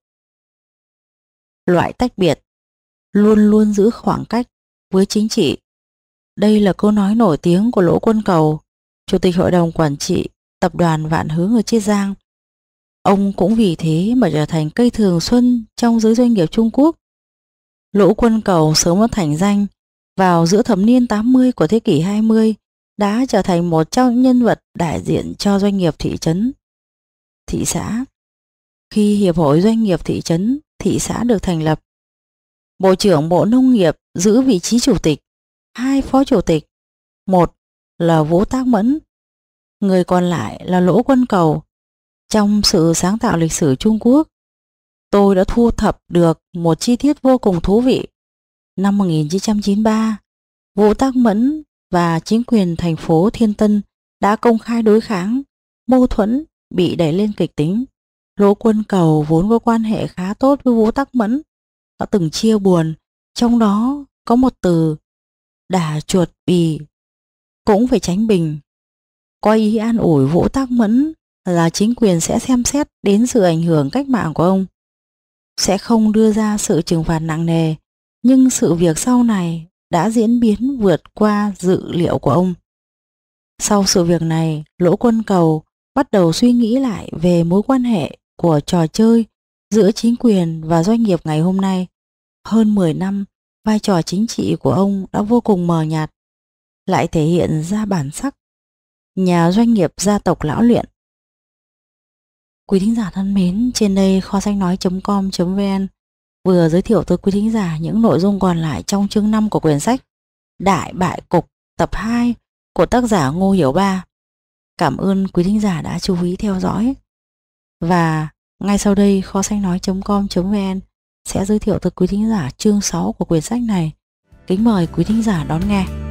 Loại tách biệt, luôn luôn giữ khoảng cách với chính trị. Đây là câu nói nổi tiếng của Lỗ Quân Cầu, Chủ tịch Hội đồng Quản trị Tập đoàn Vạn Hướng ở Chiết Giang. Ông cũng vì thế mà trở thành cây thường xuân trong giới doanh nghiệp Trung Quốc. Lỗ Quân Cầu sớm đã thành danh, vào giữa thập niên tám mươi của thế kỷ hai mươi đã trở thành một trong những nhân vật đại diện cho doanh nghiệp thị trấn, thị xã. Khi Hiệp hội Doanh nghiệp thị trấn, thị xã được thành lập, Bộ trưởng Bộ Nông nghiệp giữ vị trí chủ tịch, hai phó chủ tịch, một là Vũ Tác Mẫn, người còn lại là Lỗ Quân Cầu. Trong sự sáng tạo lịch sử Trung Quốc, tôi đã thu thập được một chi tiết vô cùng thú vị. Năm một nghìn chín trăm chín mươi ba, Vũ Tác Mẫn và chính quyền thành phố Thiên Tân đã công khai đối kháng, mâu thuẫn bị đẩy lên kịch tính. Lỗ Quân Cầu vốn có quan hệ khá tốt với Vũ Tác Mẫn, đã từng chia buồn, trong đó có một từ đả chuột bì cũng phải tránh bình, có ý an ủi Vũ Tác Mẫn là chính quyền sẽ xem xét đến sự ảnh hưởng cách mạng của ông, sẽ không đưa ra sự trừng phạt nặng nề, nhưng sự việc sau này đã diễn biến vượt qua dự liệu của ông. Sau sự việc này, Lỗ Quân Cầu bắt đầu suy nghĩ lại về mối quan hệ của trò chơi giữa chính quyền và doanh nghiệp ngày hôm nay. Hơn mười năm, vai trò chính trị của ông đã vô cùng mờ nhạt, lại thể hiện ra bản sắc nhà doanh nghiệp gia tộc lão luyện. Quý thính giả thân mến, trên đây kho sách nói chấm com chấm vn vừa giới thiệu tới quý thính giả những nội dung còn lại trong chương năm của quyển sách Đại Bại Cục tập hai của tác giả Ngô Hiểu Ba. Cảm ơn quý thính giả đã chú ý theo dõi. Và ngay sau đây kho sách nói chấm com chấm vn sẽ giới thiệu tới quý thính giả chương sáu của quyển sách này. Kính mời quý thính giả đón nghe.